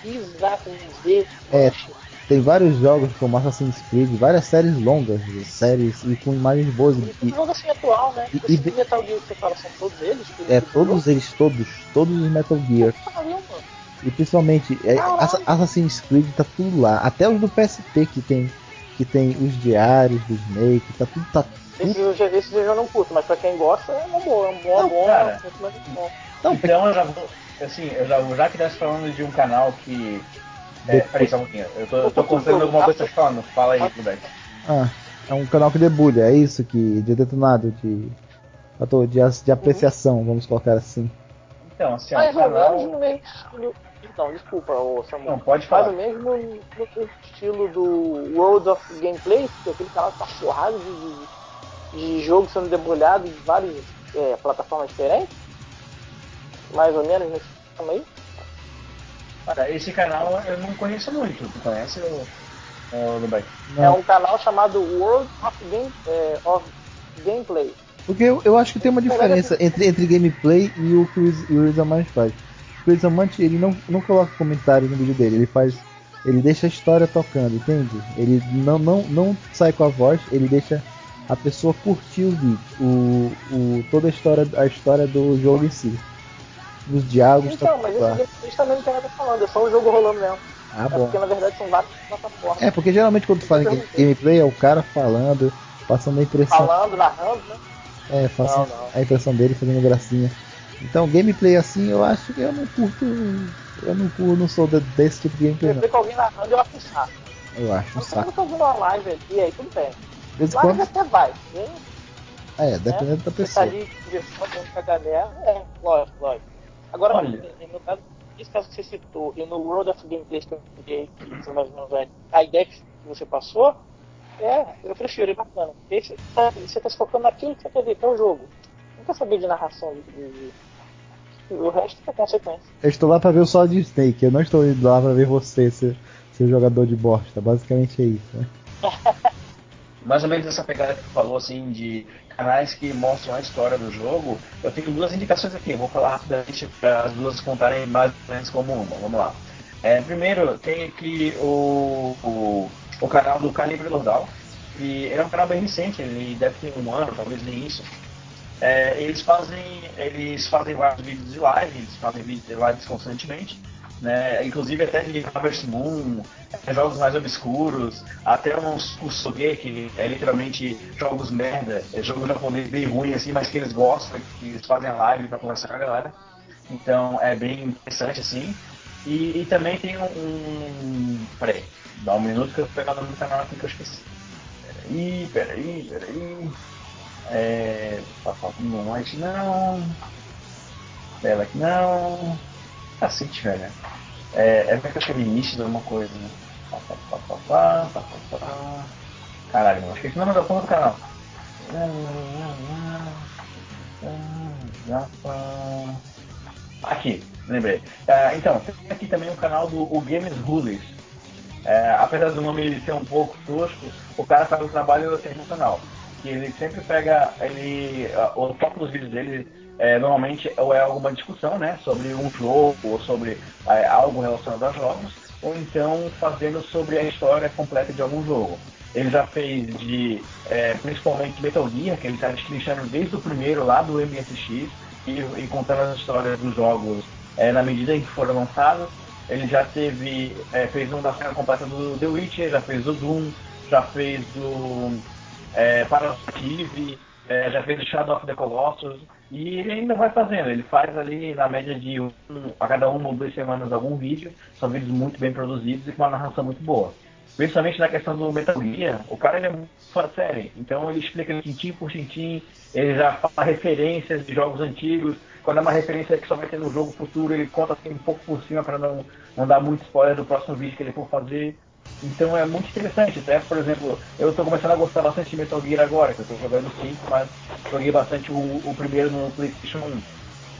Isaac, um Z. É, tem vários jogos como Assassin's Creed, várias séries longas, séries e com imagens boas. E um jogo assim atual, né? E, Esse e, Metal Gear que você fala, são todos eles? Que é, ele todos eles, todos, todos os Metal Gear. Caramba. E principalmente, é, Assassin's Creed tá tudo lá. Até os do P S P que tem, que tem os diários do Snake, tá tudo. Tá tudo... Esse, eu já, esse eu já não curto, mas pra quem gosta é uma boa, é um bom, Não, bom, cara. muito bom. Não, Então eu já vou. Assim, eu já, já que nós falando de um canal que. É, peraí, só um pouquinho. Eu tô, eu tô cortando alguma coisa que você tá falando. Fala aí, Lubeck. Ah, é um canal que debulha, é isso que. De detonado, de. De, de apreciação, vamos colocar assim. Então, assim, ó, mais o ou canal. menos no mesmo estilo. Então, desculpa, ô Samuel. Não, pode falar. Mais ou menos no, no estilo do World of Gameplay, que é aquele canal que tá porrada de, de, de jogo sendo debulhado em várias é, plataformas diferentes. Mais ou menos nesse também. Cara, esse canal eu não conheço muito. Tu conhece o, o Lubeck? É um canal chamado World of, Game, é, of Gameplay. Porque eu, eu acho que tem uma diferença entre, entre gameplay e o que o Rizamante faz. O Rizamante, ele não, não coloca comentários no vídeo dele, ele faz. Ele deixa a história tocando, entende? Ele não, não, não sai com a voz, ele deixa a pessoa curtir o vídeo, o, o, toda a história, a história do jogo em si. Os diálogos. Então, mas esse gameplay também não tem nada falando, é só um jogo rolando mesmo. Ah, é bom. porque na verdade são várias plataformas. É, porque geralmente quando tu fala em gameplay é o cara falando, passando a impressão. Falando, narrando, né? É, faço a impressão dele fazendo gracinha. Então, gameplay assim, eu acho que eu não curto. Eu não curto, não sou desse tipo de gameplay. Gameplay com alguém narrando, eu acho um saco. Eu acho um Mas saco. quando eu tô vendo uma live ali, aí tudo bem. De vez em Live quando. até vai. Hein? É, dependendo é, da você pessoa. tá ali conversando com a galera, é, lógico, lógico. Agora, Olha. no caso, esse caso que você citou, e no World of Gameplay que eu peguei, que mais ou menos, a ideia que você passou, é, eu prefiro, é bacana. Porque você tá, você tá se focando naquilo que você quer ver, que é o jogo. Não quer saber de narração, de, de, de, o resto é consequência. Eu estou lá pra ver o Solid Snake, eu não estou indo lá pra ver você, seu, seu jogador de bosta. Basicamente é isso, né? Mais ou menos essa pegada que tu falou, assim, de canais que mostram a história do jogo. Eu tenho duas indicações aqui, eu vou falar rapidamente para as duas contarem mais ou menos como uma. Vamos lá. É, primeiro, tem aqui o, o, o canal do Calibre Lordal, que é um canal bem recente, ele deve ter um ano, talvez nem isso. É, eles fazem eles fazem vários vídeos de live, eles fazem vídeos de lives constantemente, né? Inclusive até de Harvest Moon, é, jogos mais obscuros, até uns Kusoge, que é literalmente jogos merda, é jogo japonês bem ruim assim, mas que eles gostam, que eles fazem a live para conversar com a galera. Então é bem interessante assim. E, e também tem um, um. Peraí, dá um minuto que eu vou pegar o nome do canal aqui que eu esqueci. Peraí, peraí, peraí. É. Moonlight não. Bela que não. Cacete, velho. É, é porque eu escrevi início de alguma coisa, né? Pá, pá, pá, pá, pá, pá, pá, pá. Caralho, mano. Esqueci o nome da porra do canal. Aqui, lembrei. É, então, tem aqui também o canal do o Games Rulers. É, apesar do nome ser um pouco tosco, o cara faz um trabalho sensacional. Que ele sempre pega, ele, o foco dos vídeos dele é, normalmente ou é alguma discussão, né, sobre um jogo ou sobre é, algo relacionado a jogos, ou então fazendo sobre a história completa de algum jogo. Ele já fez de, é, principalmente Metal Gear, que ele está destrinchando desde o primeiro lá do M S X e, e contando as histórias dos jogos é, na medida em que foram lançados. Ele já teve, é, fez uma da saga completa do The Witcher, já fez do Doom, já fez do é, Parasitive, é, já fez o Shadow of the Colossus, e ele ainda vai fazendo. Ele faz ali na média de um, a cada uma ou duas semanas algum vídeo. São vídeos muito bem produzidos e com uma narração muito boa. Principalmente na questão do Metal Gear, o cara ele é muito fora de série. Então ele explica tintim por tintim, ele já fala referências de jogos antigos. Quando é uma referência que só vai ter no jogo futuro, ele conta assim um pouco por cima para não, não dar muito spoiler do próximo vídeo que ele for fazer. Então é muito interessante. Até, por exemplo, eu estou começando a gostar bastante de Metal Gear agora, que eu estou jogando cinco, mas joguei bastante o, o primeiro no PlayStation um.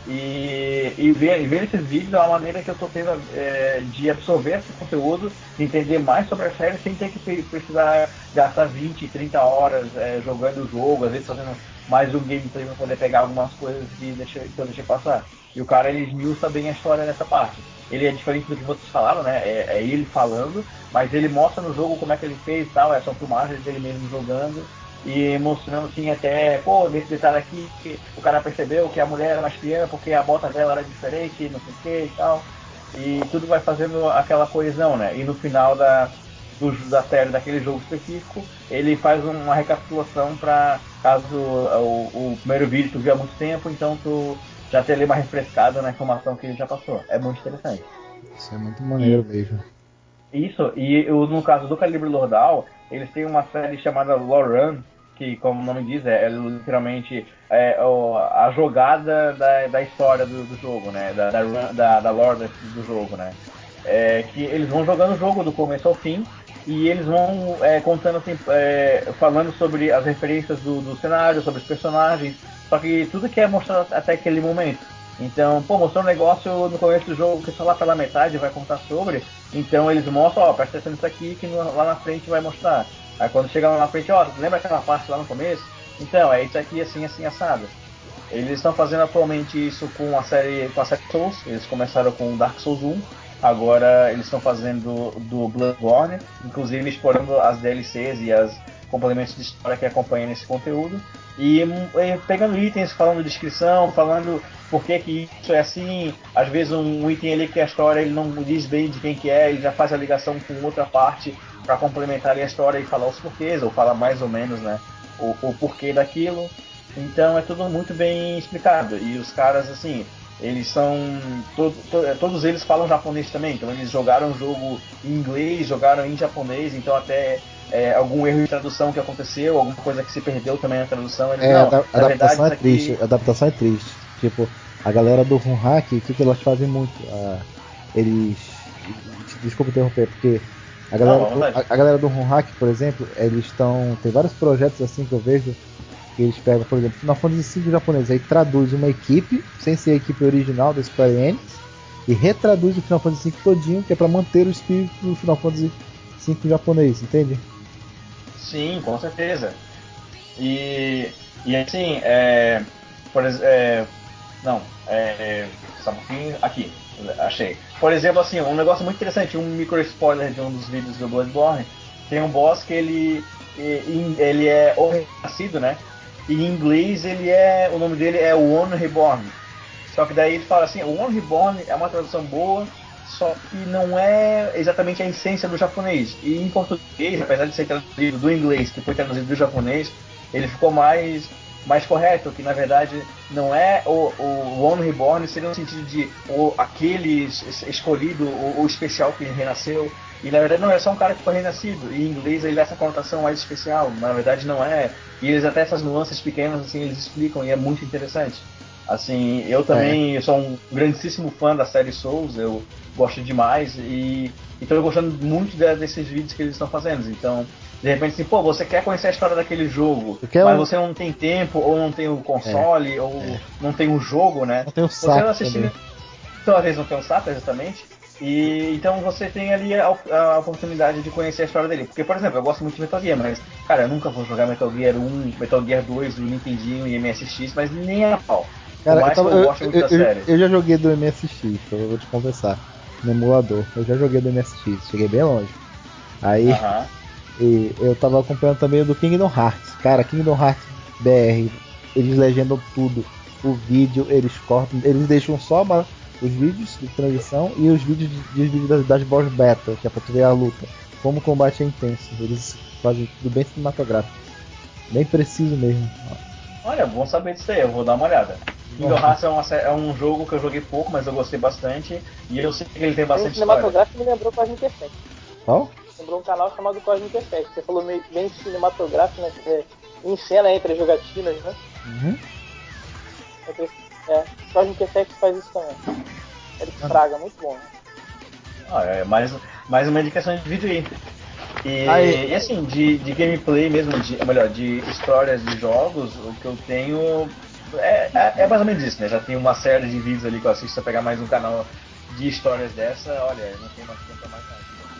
E, e, ver, e ver esses vídeos é uma maneira que eu tô tendo é, de absorver esse conteúdo, de entender mais sobre a série sem ter que precisar gastar vinte, trinta horas é, jogando o jogo, às vezes fazendo mais um gameplay para poder pegar algumas coisas que, deixei, que eu deixei passar. E o cara, ele esmiuça bem a história nessa parte. Ele é diferente do que vocês falaram, né? É, é ele falando, mas ele mostra no jogo como é que ele fez e tal, é, são filmagens dele mesmo jogando. E mostrando assim até, pô, nesse detalhe aqui, que o cara percebeu que a mulher era mais piana porque a bota dela era diferente, não sei o que e tal. E tudo vai fazendo aquela coesão, né? E no final da, do, da série, daquele jogo específico, ele faz uma recapitulação para caso o, o primeiro vídeo tu viu há muito tempo, então tu já ter ali uma refrescada na informação que ele já passou. É muito interessante. Isso é muito maneiro e, mesmo. Isso, e no caso do Calibre Lordal, eles têm uma série chamada Lore Run, que, como o nome diz, é, é literalmente é, ó, a jogada da, da história do, do jogo, né? Da, da, da, da lore do jogo, né? É, que eles vão jogando o jogo do começo ao fim e eles vão é, contando assim, é, falando sobre as referências do, do cenário, sobre os personagens, só que tudo que é mostrado até aquele momento. Então, pô, mostrou um negócio no começo do jogo que só lá pela metade vai contar sobre, então eles mostram, ó, presta atenção nisso aqui que no, lá na frente vai mostrar. Aí quando chega lá na frente, ó, lembra aquela parte lá no começo? Então, é isso aqui, assim, assim, assado. Eles estão fazendo atualmente isso com a série, com a série Souls. Eles começaram com Dark Souls um, agora eles estão fazendo do Bloodborne, inclusive explorando as D L Cs e as complementos de história que acompanham esse conteúdo. E, e pegando itens, falando descrição, falando por que, que isso é assim. Às vezes um item ali que a história ele não diz bem de quem que é, ele já faz a ligação com outra parte para complementar a história e falar os porquês, ou falar mais ou menos, né, o, o porquê daquilo. Então é tudo muito bem explicado. E os caras, assim, eles são. To, to, todos eles falam japonês também. Então eles jogaram o jogo em inglês, jogaram em japonês. Então até é, algum erro de tradução que aconteceu, alguma coisa que se perdeu também na tradução. Eles, É, não, a na adaptação verdade, é triste. aqui... A adaptação é triste. Tipo, a galera do Runhack, o que, que elas fazem muito? Ah, eles. Desculpa interromper, porque. A galera, não, do, a, a galera do Runhack, por exemplo, eles estão. Tem vários projetos assim que eu vejo. Que eles pegam, por exemplo, Final Fantasy cinco japonês, aí traduz uma equipe, sem ser a equipe original da Square Enix, e retraduz o Final Fantasy cinco todinho, que é pra manter o espírito do Final Fantasy cinco japonês, entende? Sim, com certeza. E, e assim, é, por exemplo, é, não, é, só um pouquinho, aqui, achei. Por exemplo, assim, um negócio muito interessante, um micro spoiler de um dos vídeos do Bloodborne, tem um boss que ele, ele é o renascido, né? E em inglês ele é, o nome dele é One Reborn. Só que daí ele fala assim, o One Reborn é uma tradução boa, só que não é exatamente a essência do japonês. E em português, apesar de ser traduzido do inglês, que foi traduzido do japonês, ele ficou mais, mais correto, que na verdade não é o, o One Reborn, seria no sentido de o, aquele escolhido, o, o especial que renasceu. E na verdade não é só um cara que foi renascido. E em inglês ele dá essa conotação mais especial, mas na verdade não é. E eles até essas nuances pequenas assim eles explicam e é muito interessante. Assim, eu também é. sou um grandíssimo fã da série Souls, eu gosto demais e estou gostando muito de, desses vídeos que eles estão fazendo. Então, de repente, assim, pô, você quer conhecer a história daquele jogo, mas um... você não tem tempo, ou não tem o console, é. ou é. não tem o jogo, né? Não tem o você saco assistindo... Então, às vezes não tem o saco, exatamente. E então você tem ali a, a oportunidade de conhecer a história dele. Porque, por exemplo, eu gosto muito de Metal Gear, mas, cara, eu nunca vou jogar Metal Gear um, Metal Gear dois, do Nintendinho e M S X, mas nem a pau. Cara, mais eu, tava, que eu, eu, gosto muito eu, da série. Eu, eu já joguei do M S X, eu vou te conversar. No emulador. Eu já joguei do M S X, cheguei bem longe. Aí uh-huh. e eu tava acompanhando também o do Kingdom Hearts. Cara, Kingdom Hearts B R, eles legendam tudo. O vídeo, eles cortam, eles deixam só uma, os vídeos de transição e os vídeos, de, de, vídeos das, das boss battle, que é pra tu ver a luta. Como o combate é intenso. Eles fazem tudo bem cinematográfico. Bem preciso mesmo. Olha, bom saber disso aí, eu vou dar uma olhada. Kingdom Hearts é, uma, é um jogo que eu joguei pouco, mas eu gostei bastante. E eu sei que ele tem bastante história. O cinematográfico me lembrou Cosmic Effect. Qual? Lembrou um canal chamado Cosmic Effect. Você falou meio, bem cinematográfico, né? É, em cena entre as jogatinas, né? Uhum. É, Cosmic Effect faz isso também. Ele fraga, muito bom. Né? Ah, é mais, mais uma indicação de vídeo aí. E, aí, e assim, de, de gameplay mesmo, de, melhor, de histórias de jogos, o que eu tenho É, é, é mais ou menos isso, né? Já tem uma série de vídeos ali que eu assisto. Se eu pegar mais um canal de histórias dessa, olha, não tem mais tempo pra mais nada.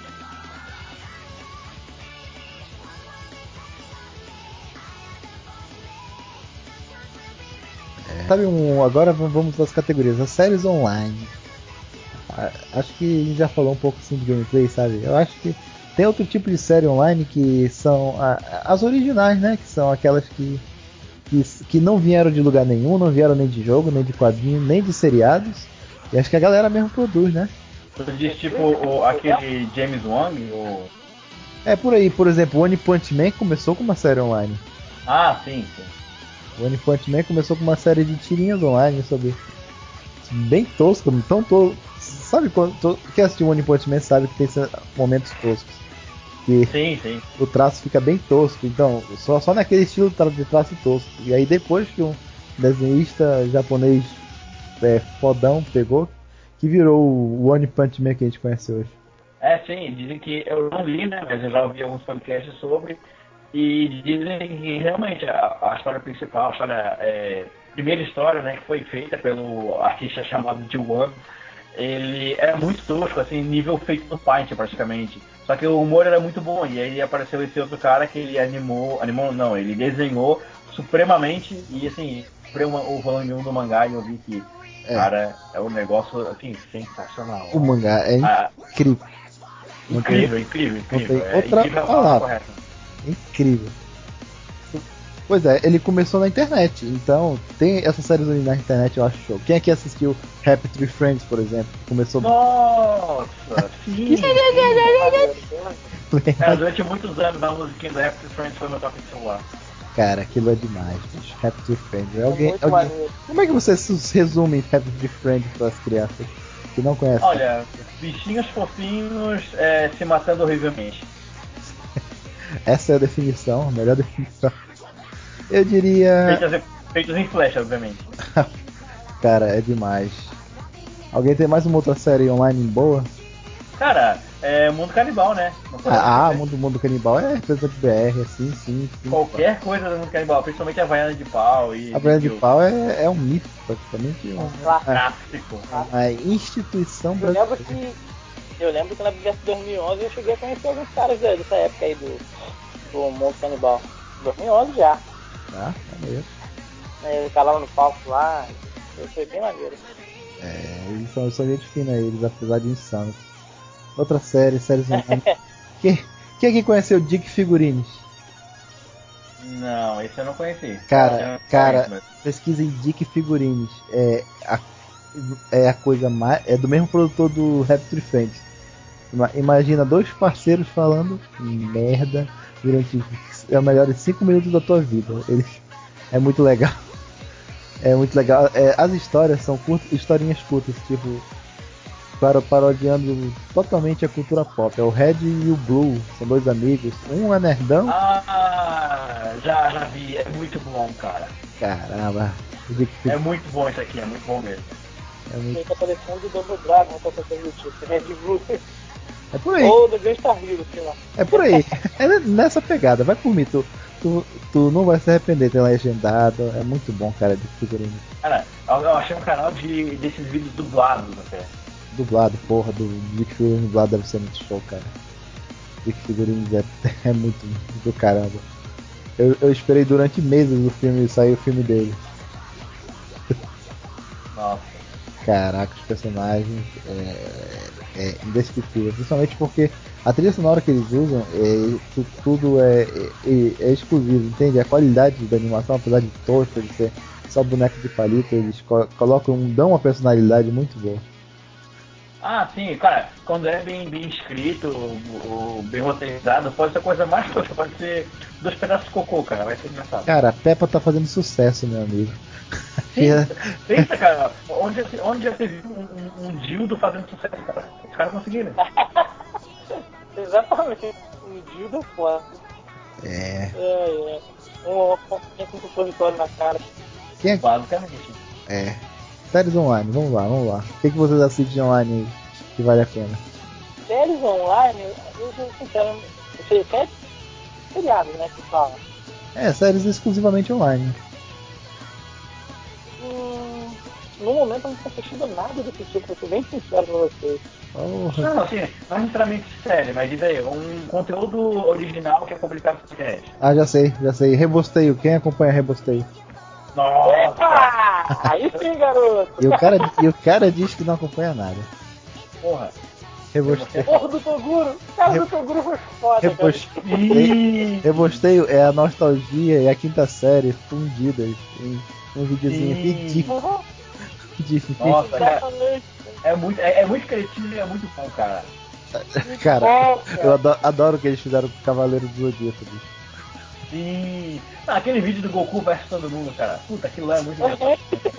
É. Sabe, um, agora vamos às categorias. As séries online. Acho que a gente já falou um pouco assim de gameplay, sabe? Eu acho que tem outro tipo de série online que são a, as originais, né? Que são aquelas que, que, que não vieram de lugar nenhum, não vieram nem de jogo, nem de quadrinho, nem de seriados. E acho que a galera mesmo produz, né? Tu diz tipo o, aquele James Wong? O... É por aí, por exemplo, o One Punch Man começou com uma série online. Ah, sim, sim. O One Punch Man começou com uma série de tirinhas online sobre. Bem tosca, tão tosco. Sabe quando. To, quem assistiu One Punch Man sabe que tem momentos toscos. Que sim, sim. O traço fica bem tosco. Então, só, só naquele estilo de traço tosco. E aí depois que um desenhista japonês é, fodão pegou, que virou o One Punch Man que a gente conhece hoje. É, sim, dizem que eu não li, né? Mas eu já ouvi alguns podcasts sobre. E dizem que realmente a, a história principal, a história, é, primeira história, né, que foi feita pelo artista chamado Ji-Wan, ele era muito tosco, assim, nível feito no Paint praticamente. Só que o humor era muito bom, e aí apareceu esse outro cara que ele animou, animou não, ele desenhou supremamente, e assim, comprei uma, o volume um do mangá e eu vi que, é. cara, é um negócio, assim, sensacional. O mangá é ah, incrível. Incrível, incrível, incrível. Não tem outra é incrível palavra. Incrível. Pois é, ele começou na internet, então tem essas séries ali na internet, eu acho show. Quem aqui assistiu Happy Tree Friends, por exemplo, que começou... Nossa, sim! sim. Cara, durante muitos anos a musiquinha do Happy Tree Friends foi meu toque de celular. Cara, aquilo é demais, bicho. Happy Tree Friends. É alguém, alguém... Como é que você resume Happy Tree Friends para as crianças que não conhecem? Olha, bichinhos fofinhos é, se matando horrivelmente. Essa é a definição, a melhor definição. Eu diria... Feitos, feitos em flash, obviamente. Cara, é demais. Alguém tem mais uma outra série online boa? Cara, é Mundo Canibal, né? Ah, ah Mundo, Mundo Canibal é representante B R, assim, sim, sim. Qualquer pô. coisa do Mundo Canibal, principalmente a Havaiana de Pau e... A Havaiana de Pau é, é um mito, praticamente. Um, clássico. Uma instituição brasileira. Eu lembro que... Eu lembro que na B B S dois mil e onze eu cheguei a conhecer alguns caras dessa época aí do, do Mundo Canibal. dois mil e onze já. Ah, maneiro. Ele calava no palco lá, foi bem maneiro. É, eles são, são gente fina eles, apesar de insanos. Outra série, séries online. quem, quem aqui conheceu Dick Figurines? Não, esse eu não conheci. Cara, cara, pesquisem Dick Figurines. É a, é a coisa mais. É do mesmo produtor do Raptor Friends. Imagina dois parceiros falando merda durante é o melhor de cinco minutos da tua vida. Eles, é muito legal. É muito legal. É, as histórias são curtas, historinhas curtas, tipo para, parodiando totalmente a cultura pop. É o Red e o Blue, são dois amigos. Um é nerdão. Ah, já, já vi. É muito bom, cara. Caramba. É muito bom isso aqui, é muito bom mesmo. É muito... Ele tá parecendo o Double Dragon, tá parecendo o tipo Red Blue. É por aí. Ou do Star Hero, sei lá. É por aí. É nessa pegada. Vai por mim. Tu, tu, tu não vai se arrepender. Tem legendado. É muito bom, cara, de figurino. Cara, eu achei um canal de, desses vídeos dublados até. Dublado, porra. Do Dick Figurines dublado deve ser muito show, cara. Dick Figurines é, é muito do caramba. Eu, eu esperei durante meses o filme sair o filme dele. Nossa. Caraca, os personagens é, é indescritível, principalmente porque a trilha sonora que eles usam é, tu, tudo é, é, é exclusivo, entende? A qualidade da animação, apesar de tosca, de ser só boneco de palito, eles co- colocam, dão uma personalidade muito boa. Ah, sim, cara, quando é bem, bem escrito, o, o bem roteirizado, pode ser a coisa mais tosca, pode ser dois pedaços de cocô, cara, vai ser engraçado. Cara, a Peppa tá fazendo sucesso, meu amigo. Pensa, pensa, cara, onde, onde já teve um, um, um dildo fazendo sucesso, cara? Os caras conseguiram. Exatamente, um dildo foda. É. É, é. Um pouquinho com supositório na cara. Quem é? Basicamente. É. Séries online, vamos lá, vamos lá. O que, que vocês assistem online que vale a pena? Séries online, eu sou sincero, séries seriados, né, que fala. É, séries exclusivamente online. Hum, no momento eu não tô assistindo nada desse tipo, pra ser bem sincero pra vocês. Não, assim, não necessariamente série, mas diz aí, um conteúdo original que é publicado na internet. Ah, já sei, já sei. Rebosteio. Quem acompanha Rebosteio? Nossa! Epa! Aí sim, garoto! E o cara, e o cara diz que não acompanha nada. Porra! Rebosteio. Porra do Toguro! Cara Re- do Toguro foi foda, Rebosteio, Rebosteio é a nostalgia e a quinta série fundidas em um videozinho ridículo. cara. ridículo. Nossa, cara, Exatamente. é muito, é, é muito cretino e é muito bom, cara. Cara, Bom, cara. eu adoro, adoro o que eles fizeram com o Cavaleiro do Zodíaco, bicho. Sim. Ah, aquele vídeo do Goku versus todo mundo, cara. Puta, aquilo lá é muito engraçado.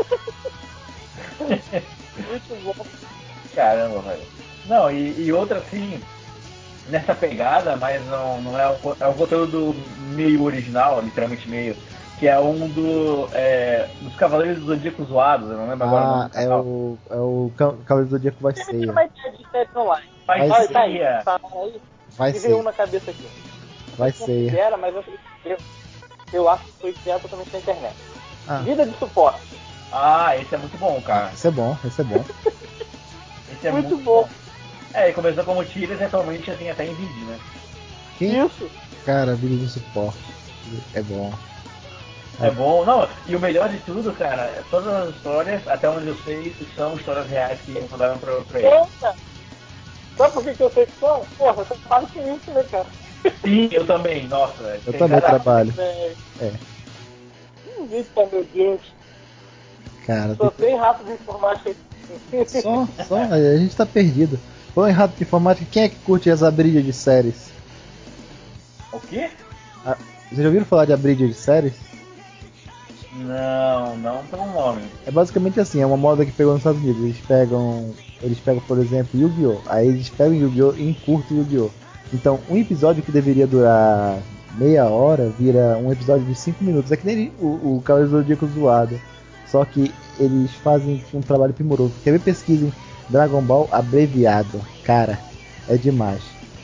Muito bom. Caramba, velho. Não, e, e outra assim, nessa pegada, mas não, não é, um, é um conteúdo meio original, literalmente meio, que é um do, é, dos Cavaleiros do Zodíaco zoados, eu não lembro agora o nome Ah, do é canal. o, é o Ca- Cavaleiro do Zodíaco vai Você me tira ceia. uma ideia de série online. Vai Olha, tá aí, ceia. tá aí. Vai Me veio ceia. um na cabeça aqui. Vai Não ceia. considera, mas eu, eu, eu acho que foi criado totalmente na internet. Ah, Vida de suporte. Ah, esse é muito bom, cara. esse é bom, esse é bom. Esse é Muito muito, bom. bom. É, e começou como tiras e atualmente já tem até em vídeo, né? Quem? Isso. Cara, vídeo de suporte. É bom. É bom, não, e o melhor de tudo, cara, é todas as histórias, até onde eu sei, são histórias reais que mandaram pra, pra ele. Eita! Sabe por que, que eu sei que são? Porra, você fala com isso, né, cara? Sim, eu também, nossa. Eu tem também cada- trabalho. É. É. Hum, Eita, meu Deus. Cara, Só tem- tem rato de informática aí. só, só, a gente tá perdido. Falando em rato de informática, quem é que curte as abridjas de séries? O quê? Ah, vocês já ouviram falar de abridja de séries? Não, não pelo nome. É basicamente assim, é uma moda que pegou nos Estados Unidos. Eles pegam, eles pegam, por exemplo, Yu-Gi-Oh! Aí eles pegam Yu-Gi-Oh! E encurtam Yu-Gi-Oh! Então, um episódio que deveria durar meia hora vira um episódio de cinco minutos. É que nem o, o Cavaleiro do Zodíaco zoado. Só que eles fazem um trabalho primoroso. Quer ver? Pesquisem Dragon Ball abreviado. Cara, é demais.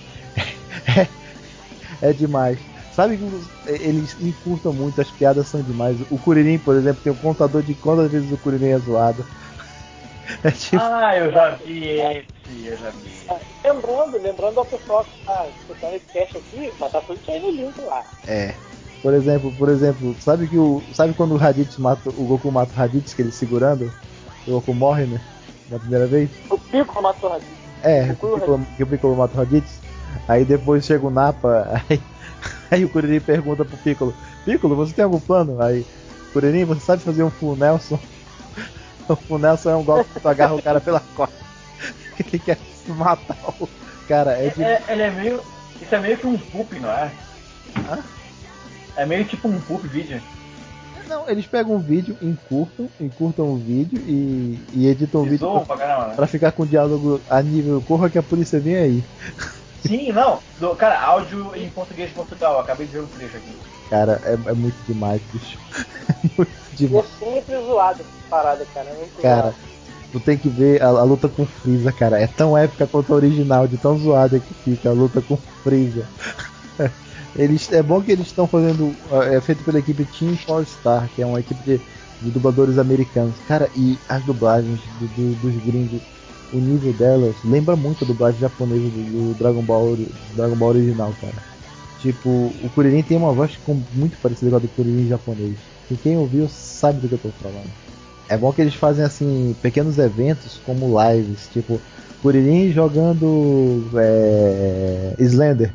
é, é demais. Sabe que os- eles encurtam muito, as piadas são demais. O Kuririn, por exemplo, tem um contador de quantas vezes o Kuririn é zoado. É tipo. Ah, eu já vi esse, eu já vi. Ah, Lembrando, lembrando ao pessoal que tá escutando esse cast aqui, mas tá tudo aí no link lá. É. Por exemplo, por exemplo, sabe que o. Sabe quando o Raditz mata. O Goku mata o Raditz, que ele segurando? O Goku morre, né? Na primeira vez? O Pico matou a Raditz. É, Goku o Piccolo, que o Piccolo mata o Raditz. Aí depois chega o Nappa, aí, aí o Kuririn pergunta pro Piccolo: Piccolo, você tem algum plano? Aí, Kuririn, você sabe fazer um Full Nelson? O Full Nelson é um golpe que tu agarra o cara pela costa. Ele quer matar o cara. É de... É, ele é meio. Isso é meio que um poop, não é? Hã? É meio tipo um poop vídeo. Não, eles pegam um vídeo, encurtam, encurtam o vídeo e, e editam o vídeo Zoam pra, pra caramba, né? pra ficar com diálogo a nível corra que a polícia vem aí. Sim, não. Do, cara, áudio em português de Portugal. Acabei de ver um trecho aqui. Cara, é, é muito demais, bicho. É muito E é demais. sempre zoado essa parada, cara. É muito Cara, zoado. tu tem que ver a, a luta com Freeza, cara. É tão épica quanto a original, de tão zoada que fica a luta com Freeza. Eles, é bom que eles estão fazendo. É feito pela equipe Team Four Star, que é uma equipe de, de dubladores americanos. Cara, e as dublagens do, do, dos gringos, o nível delas lembra muito a dublagem japonesa do, do Dragon Ball, Dragon Ball original, cara. Tipo, o Kuririn tem uma voz com- muito parecida com a do Kuririn japonês. E quem ouviu sabe do que eu tô falando. É bom que eles fazem assim pequenos eventos como lives, tipo Kuririn jogando é, Slender.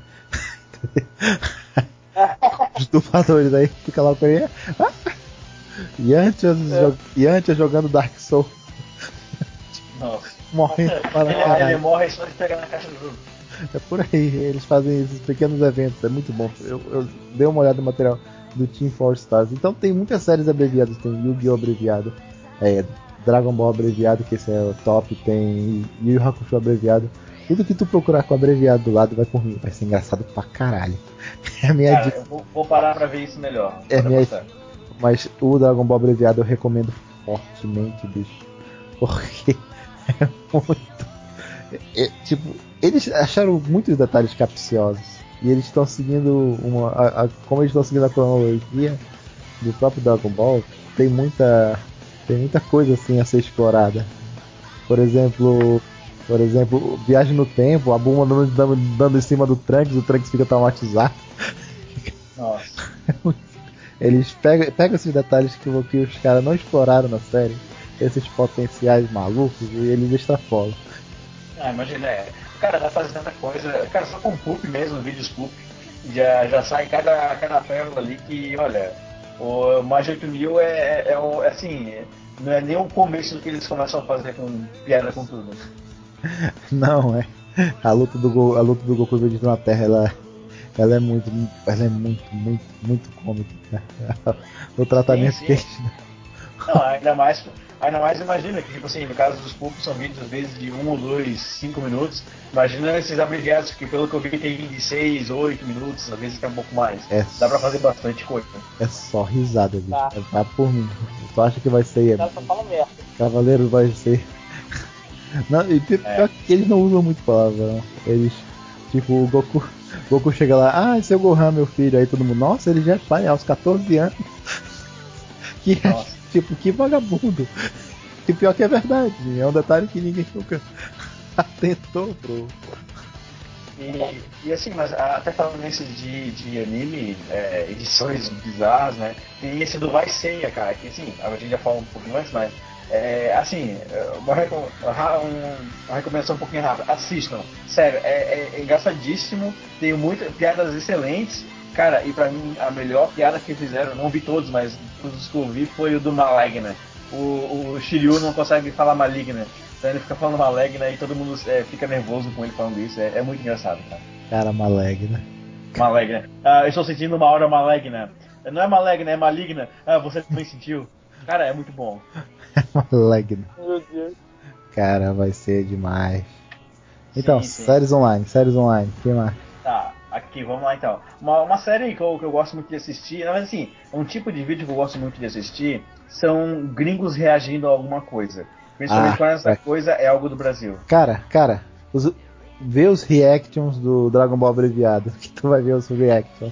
Os dubladores aí fica lá o Kuririn. Ah! Yantia, jo- Yantia jogando Dark Souls, Nossa. morrendo para Ele, ele caralho. morre só de pegar na caixa do jogo. É por aí, eles fazem esses pequenos eventos, é muito bom. Eu, eu dei uma olhada no material do Team Four Stars. Então tem muitas séries abreviadas, tem Yu-Gi-Oh! Abreviado, é, Dragon Ball abreviado, que esse é o top, tem Yu Yu Hakusho abreviado. Tudo que tu procurar com abreviado do lado vai por mim, vai ser engraçado pra caralho. É a minha Cara, dica. eu vou, vou parar pra ver isso melhor. É Pode minha- apostar. Mas o Dragon Ball abreviado eu recomendo fortemente, bicho. Porque é muito. É, é, tipo, eles acharam muitos detalhes capciosos. E eles estão seguindo uma. A, a- como eles estão seguindo a cronologia do próprio Dragon Ball, tem muita. Tem muita coisa assim a ser explorada. Por exemplo, por exemplo, viagem no tempo, a Bulma dando, dando, dando em cima do Trunks, o Trunks fica traumatizado. Nossa. Eles pegam, pegam esses detalhes que, que os caras não exploraram na série, esses potenciais malucos, e eles extrapolam. Ah, imagina, é. O cara vai fazer tanta coisa. Cara, só com poop mesmo, vídeos poop, já, já sai cada, cada pérola ali que, olha, o mais de oito mil é, é, é, um- é assim, não é nem o começo do que eles começam a fazer com piada com tudo. Não, é. A luta do, Go, a luta do Goku e Vegeta na Terra, ela, ela é muito, ela é muito, muito, muito cômica, cara. O tratamento Sim, que sim. eles Não, ainda mais, ainda mais imagina que, tipo assim, no caso dos poops são vídeos às vezes de um ou dois, cinco minutos. Imagina esses abreviados que pelo que eu vi tem de seis, oito minutos, às vezes até um pouco mais. É, Dá pra fazer bastante coisa. é só risada, bicho. Tá. É, vai por mim. Tu acha que vai ser O cara só fala merda. Cavaleiro vai ser. Não, e pior É. que eles não usam muito palavrão. Eles, tipo, o Goku, Goku chega lá, ah, seu Gohan, meu filho. Aí todo mundo, nossa, ele já é pai aos catorze anos. Que é, Nossa. tipo, que vagabundo. E pior que é verdade, é um detalhe que ninguém nunca atentou pro. E, e assim, mas até falando nesse de, de anime, é, edições bizarras, né? Tem esse do Vai Seiya, cara, que assim, a gente já falou um pouquinho antes, mas é, assim, uma, recom- um- uma recomendação um pouquinho rápida, assistam, sério, é, é engraçadíssimo, tem muitas piadas excelentes, cara, e pra mim a melhor piada que fizeram, não vi todos, mas todos que eu vi foi o do Maligna. O, o Shiryu não consegue falar Maligna. Então ele fica falando Malegna e todo mundo é, fica nervoso com ele falando isso. É, é muito engraçado, cara. Cara, Malegna. Malegna. Ah, eu estou sentindo uma hora maligna. Não é maligna, é maligna. Ah, você também sentiu? Cara, é muito bom. Malegna. Meu Deus. Cara, vai ser demais. Então, Sim, sim. séries online, séries online, que mais? Tá, aqui, vamos lá então. Uma, uma série que eu, que eu gosto muito de assistir, mas assim, um tipo de vídeo que eu gosto muito de assistir são gringos reagindo a alguma coisa. Principalmente Ah, quando essa é. coisa é algo do Brasil. Cara, cara, os, vê os reactions do Dragon Ball abreviado, que tu vai ver os reactions.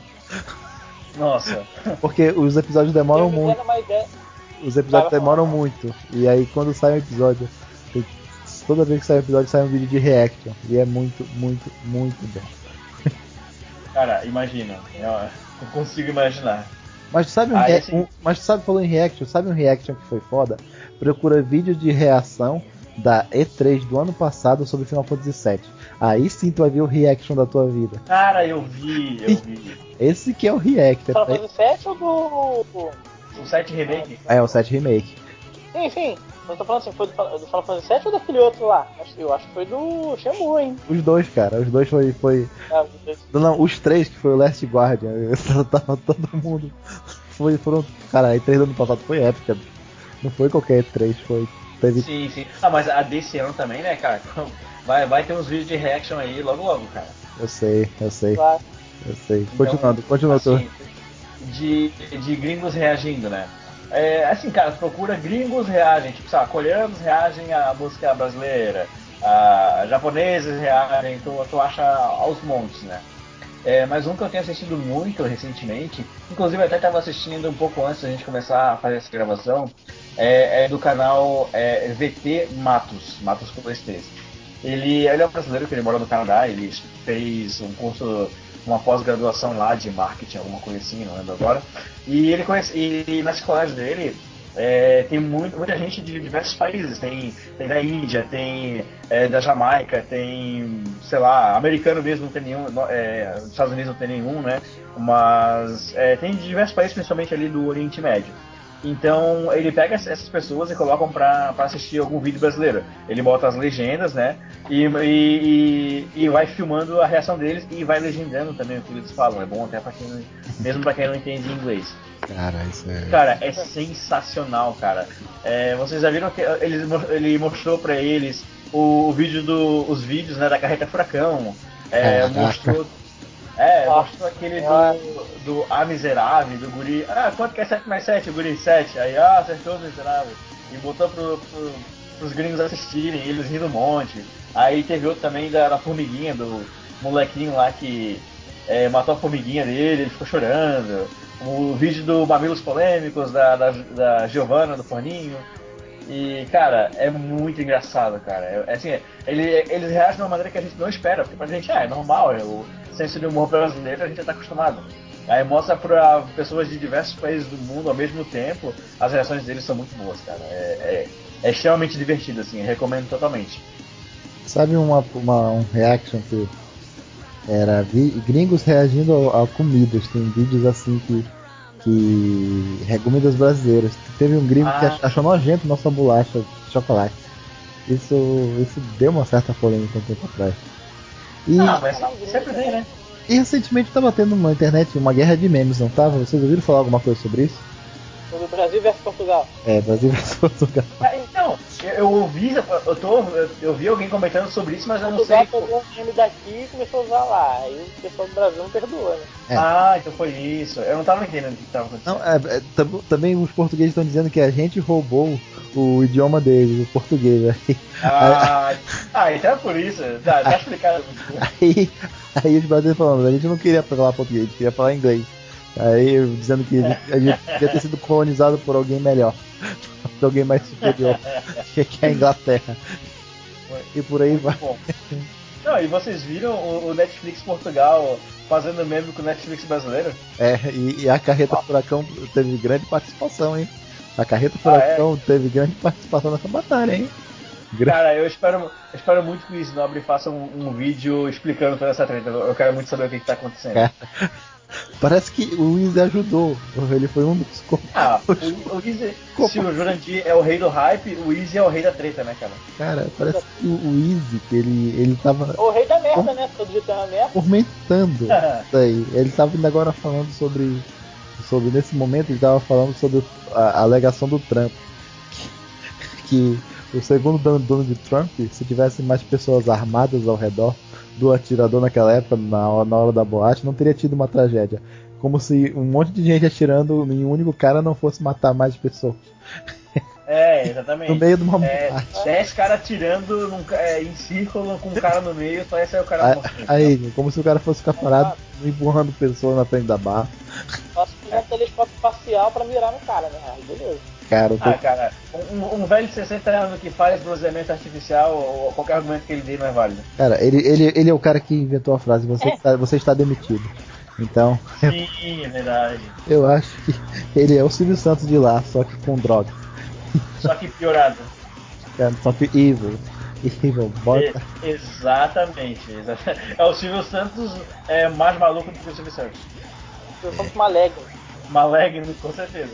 Nossa. Porque os episódios demoram Eu me muito. dando uma ideia. Os episódios Vai, vai demoram falar. muito. E aí quando sai um episódio, tem- toda vez que sai um episódio sai um vídeo de reaction. E é muito, muito, muito bom. Cara, imagina. Eu, eu consigo imaginar. Mas tu sabe um, Ah, rea- esse- um- mas tu sabe, falou em reaction, sabe um reaction que foi foda? Procura vídeo de reação da E três do ano passado sobre Final Fantasy sete. Aí sim tu vai ver o reaction da tua vida. Cara, eu vi, eu vi. Esse que é o react. Final É, Fantasy sete ou do. O sete Remake. é o sete Remake. Sim, sim. Eu tô falando assim, foi do, do Final Fantasy sete ou daquele outro lá? Acho- Eu acho que foi do Shenmue, hein? Os dois, cara. Os dois foi. foi... Ah, do- Não, os três, que foi o Last Guardian. Tava todo mundo. Foi, foram. Cara, a E três do ano passado foi épica. Não foi qualquer E três, foi. Teve. Sim, sim. Ah, mas a desse ano também, né, cara? Vai, vai ter uns vídeos de reaction aí logo logo, cara. Eu sei, eu sei, Claro. eu sei. Então, Continuando, continua, assim, de, de gringos reagindo, né? É, assim, cara, procura gringos reagem, tipo, sabe, coreanos reagem à música brasileira, a japoneses reagem, tu, tu acha aos montes, né? É, mas um que eu tenho assistido muito recentemente, inclusive eu até estava assistindo um pouco antes da gente começar a fazer essa gravação, é, é do canal é, V T Matos, Matos com dois T's. Ele, ele é um brasileiro que ele mora no Canadá, ele fez um curso, uma pós-graduação lá de marketing, alguma coisa assim, não lembro agora. E ele conhece, e na colégio dele é, tem muito, muita gente de diversos países, tem, tem da Índia, tem é, da Jamaica, tem, sei lá, americano mesmo não tem nenhum, é, dos Estados Unidos não tem nenhum, né? Mas é, tem de diversos países, principalmente ali do Oriente Médio. Então ele pega essas pessoas e coloca pra, pra assistir algum vídeo brasileiro. Ele bota as legendas, né? E, e, e vai filmando a reação deles e vai legendando também o que eles falam. É bom até pra quem não, mesmo pra quem não entende inglês. Cara, isso é. Cara, é sensacional, cara. É, vocês já viram que ele, ele mostrou pra eles o, o vídeo do, os vídeos, né, da carreta furacão. É, Caraca. mostrou. É, Ah. mostrou aquele do, do A Miserável, do guri. Ah, quanto que é sete mais sete? O guri sete. Aí, ah, acertou o Miserável. E botou pro, pro, pros gringos assistirem, eles rindo um monte. Aí teve outro também da, da formiguinha, do molequinho lá que é, matou a formiguinha dele, ele ficou chorando. O vídeo do Mamilos Polêmicos, da, da, da Giovanna, do Forninho. E, cara, é muito engraçado, cara. É, assim, ele, eles reagem de uma maneira que a gente não espera, porque pra gente ah, é normal, é o senso de humor brasileiro a gente já tá acostumado. Aí mostra pra pessoas de diversos países do mundo ao mesmo tempo, as reações deles são muito boas, cara. É, é, é extremamente divertido, assim, recomendo totalmente. Sabe uma, uma, um reaction que era vi, gringos reagindo a, a comidas, tem vídeos assim que que comidas brasileiras. Teve um gringo ah. que achou nojento nossa bolacha de chocolate. Isso, isso deu uma certa polêmica um tempo atrás. E, ah, mas sempre tem, né? E recentemente estava tendo na internet uma guerra de memes, não tava? Vocês ouviram falar alguma coisa sobre isso? Sobre Brasil versus Portugal. É, Brasil versus Portugal. Ah, então, eu, eu ouvi, eu, tô, eu, eu vi alguém comentando sobre isso, mas eu não Portugal sei. Portugal pegou um meme daqui e começou a usar lá. Aí o pessoal do Brasil não perdoou, né? É. Ah, então foi isso. Eu não tava entendendo o que estava acontecendo. Não, é, é, tam, também os portugueses estão dizendo que a gente roubou o, o idioma deles, o português. Aí, ah, aí, ah, então é por isso. Tá, tá explicado. Aí, aí os brasileiros falando, a gente não queria falar português, a gente queria falar inglês. Aí dizendo que a gente, a gente devia ter sido colonizado por alguém melhor, por alguém mais superior, que é a Inglaterra. E por aí muito vai. Bom. Não, e vocês viram o, o Netflix Portugal fazendo meme com o Netflix brasileiro? É, e, e a Carreta oh. Furacão teve grande participação, hein? A Carreta Furacão ah, é? teve grande participação nessa batalha, hein? Cara, eu espero, eu espero muito que o Snobre faça um, um vídeo explicando toda essa treta. Eu quero muito saber o que, que tá acontecendo. Cara, parece que o Easy ajudou. Ele foi um dos. Ah, o, o Easy, se o Jurandir é o rei do hype, o Easy é o rei da treta, né, cara? Cara, parece que o, o Easy, ele, ele tava. O rei da merda, por... né? Todo dia tem uma merda. Fomentando isso aí. Ele tava ainda agora falando sobre. sobre nesse momento, ele tava falando sobre a, a alegação do Trump. Que, que o segundo dono de Trump, se tivesse mais pessoas armadas ao redor do atirador naquela época, na, na hora da boate, não teria tido uma tragédia. Como se um monte de gente atirando em um único cara não fosse matar mais pessoas. É, exatamente. No meio de uma é, boate. Dez caras atirando num, é, em círculo com um cara no meio, só esse aí o cara morrendo. Aí, né? Como se o cara fosse ficar parado empurrando pessoas na frente da barra. Só se tiver um telescópio espacial pra mirar no cara, né? Aí beleza. Cara, tô... Ah, cara, um, um velho de sessenta anos que faz bronzeamento artificial, ou qualquer argumento que ele dê não é válido. Cara, ele, ele, ele é o cara que inventou a frase, você, é. está, você está demitido. Então. Sim, é verdade. Eu acho que ele é o Silvio Santos de lá, só que com droga. Só que piorado. Cara, só que evil. Evil, bota. É, exatamente, exatamente. É o Silvio Santos é, mais maluco do que o Silvio Santos. Silvio Santos malegno. Malegno, com certeza.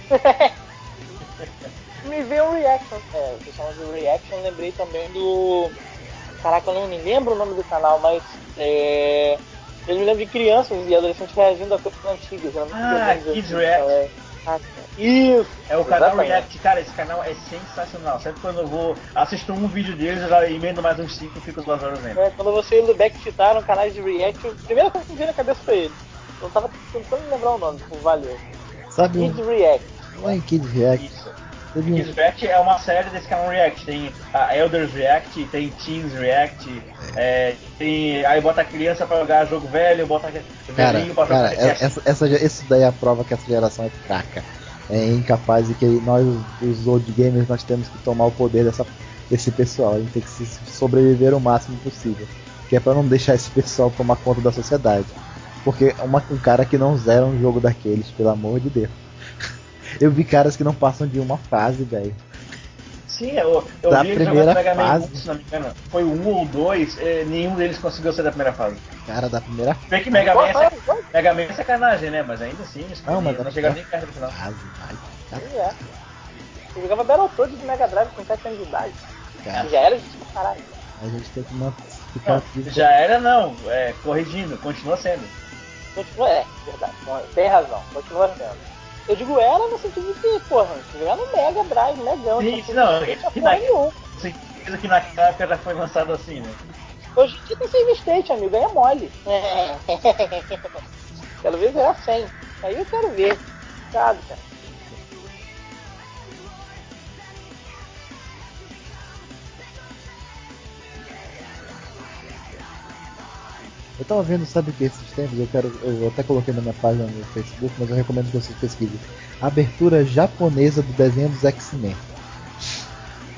Me veio um reaction. É, vocês falam de reaction, eu lembrei também do. Caraca, eu não me lembro o nome do canal, mas. É... Eu me lembro de crianças e adolescentes reagindo a coisas antigas. Ah, Kids React. É... Ah, isso! É o canal exatamente. React, cara, esse canal é sensacional. Sempre quando eu vou assisto um vídeo deles, eu já emendo mais uns cinco e fico duas horas vendo. É, quando você e o Lubeck citaram canais de React, a primeira coisa que me veio na cabeça foi ele. Eu tava tentando lembrar o nome, valeu. Sabe Kids um... React. Lá em Kids React. Isso. Um... Kids React é uma série desse canal React. Tem a Elders React, tem Teens React, é, tem... aí bota a criança pra jogar jogo velho, bota velhinho pra cara, jogar. Cara, essa, essa, essa daí é a prova que essa geração é fraca. É incapaz e que nós, os old gamers, nós temos que tomar o poder dessa, desse pessoal. A gente tem que se sobreviver o máximo possível. Que é pra não deixar esse pessoal tomar conta da sociedade. Porque uma, um cara que não zera um jogo daqueles, pelo amor de Deus. Eu vi caras que não passam de uma fase, velho. Sim, eu, eu da vi eles primeira jogando Mega Man fase. um, se não me engano. Foi um ou dois, eh, nenhum deles conseguiu ser da primeira fase. Cara, da primeira fase. Vê que Mega Man, é sac... Mega Man é sacanagem, né? Mas ainda assim, eles não, mas não chegaram nem perto do final. Fase, vai, cara. É. Eu jogava Battletoads do Mega Drive com sete anos de idade. Cara. Já era difícil pra caralho. A gente tem que manter, ficar não, já era não, é, corrigindo, continua sendo. Continua, é, verdade, tem razão, continua sendo. Eu digo ela no sentido de que, porra, jogar no Mega Drive, Megão. Sim, sim, não, que na, certeza que naquela época já foi lançado assim, né? Hoje em dia tem save state, amigo, aí é mole. Quero ver zerar cem. Aí eu quero ver. Sabe, cara. Eu tava vendo, sabe que esses tempos, eu quero. Eu até coloquei na minha página no Facebook, mas eu recomendo que vocês pesquisem. A abertura japonesa do desenho dos X-Men.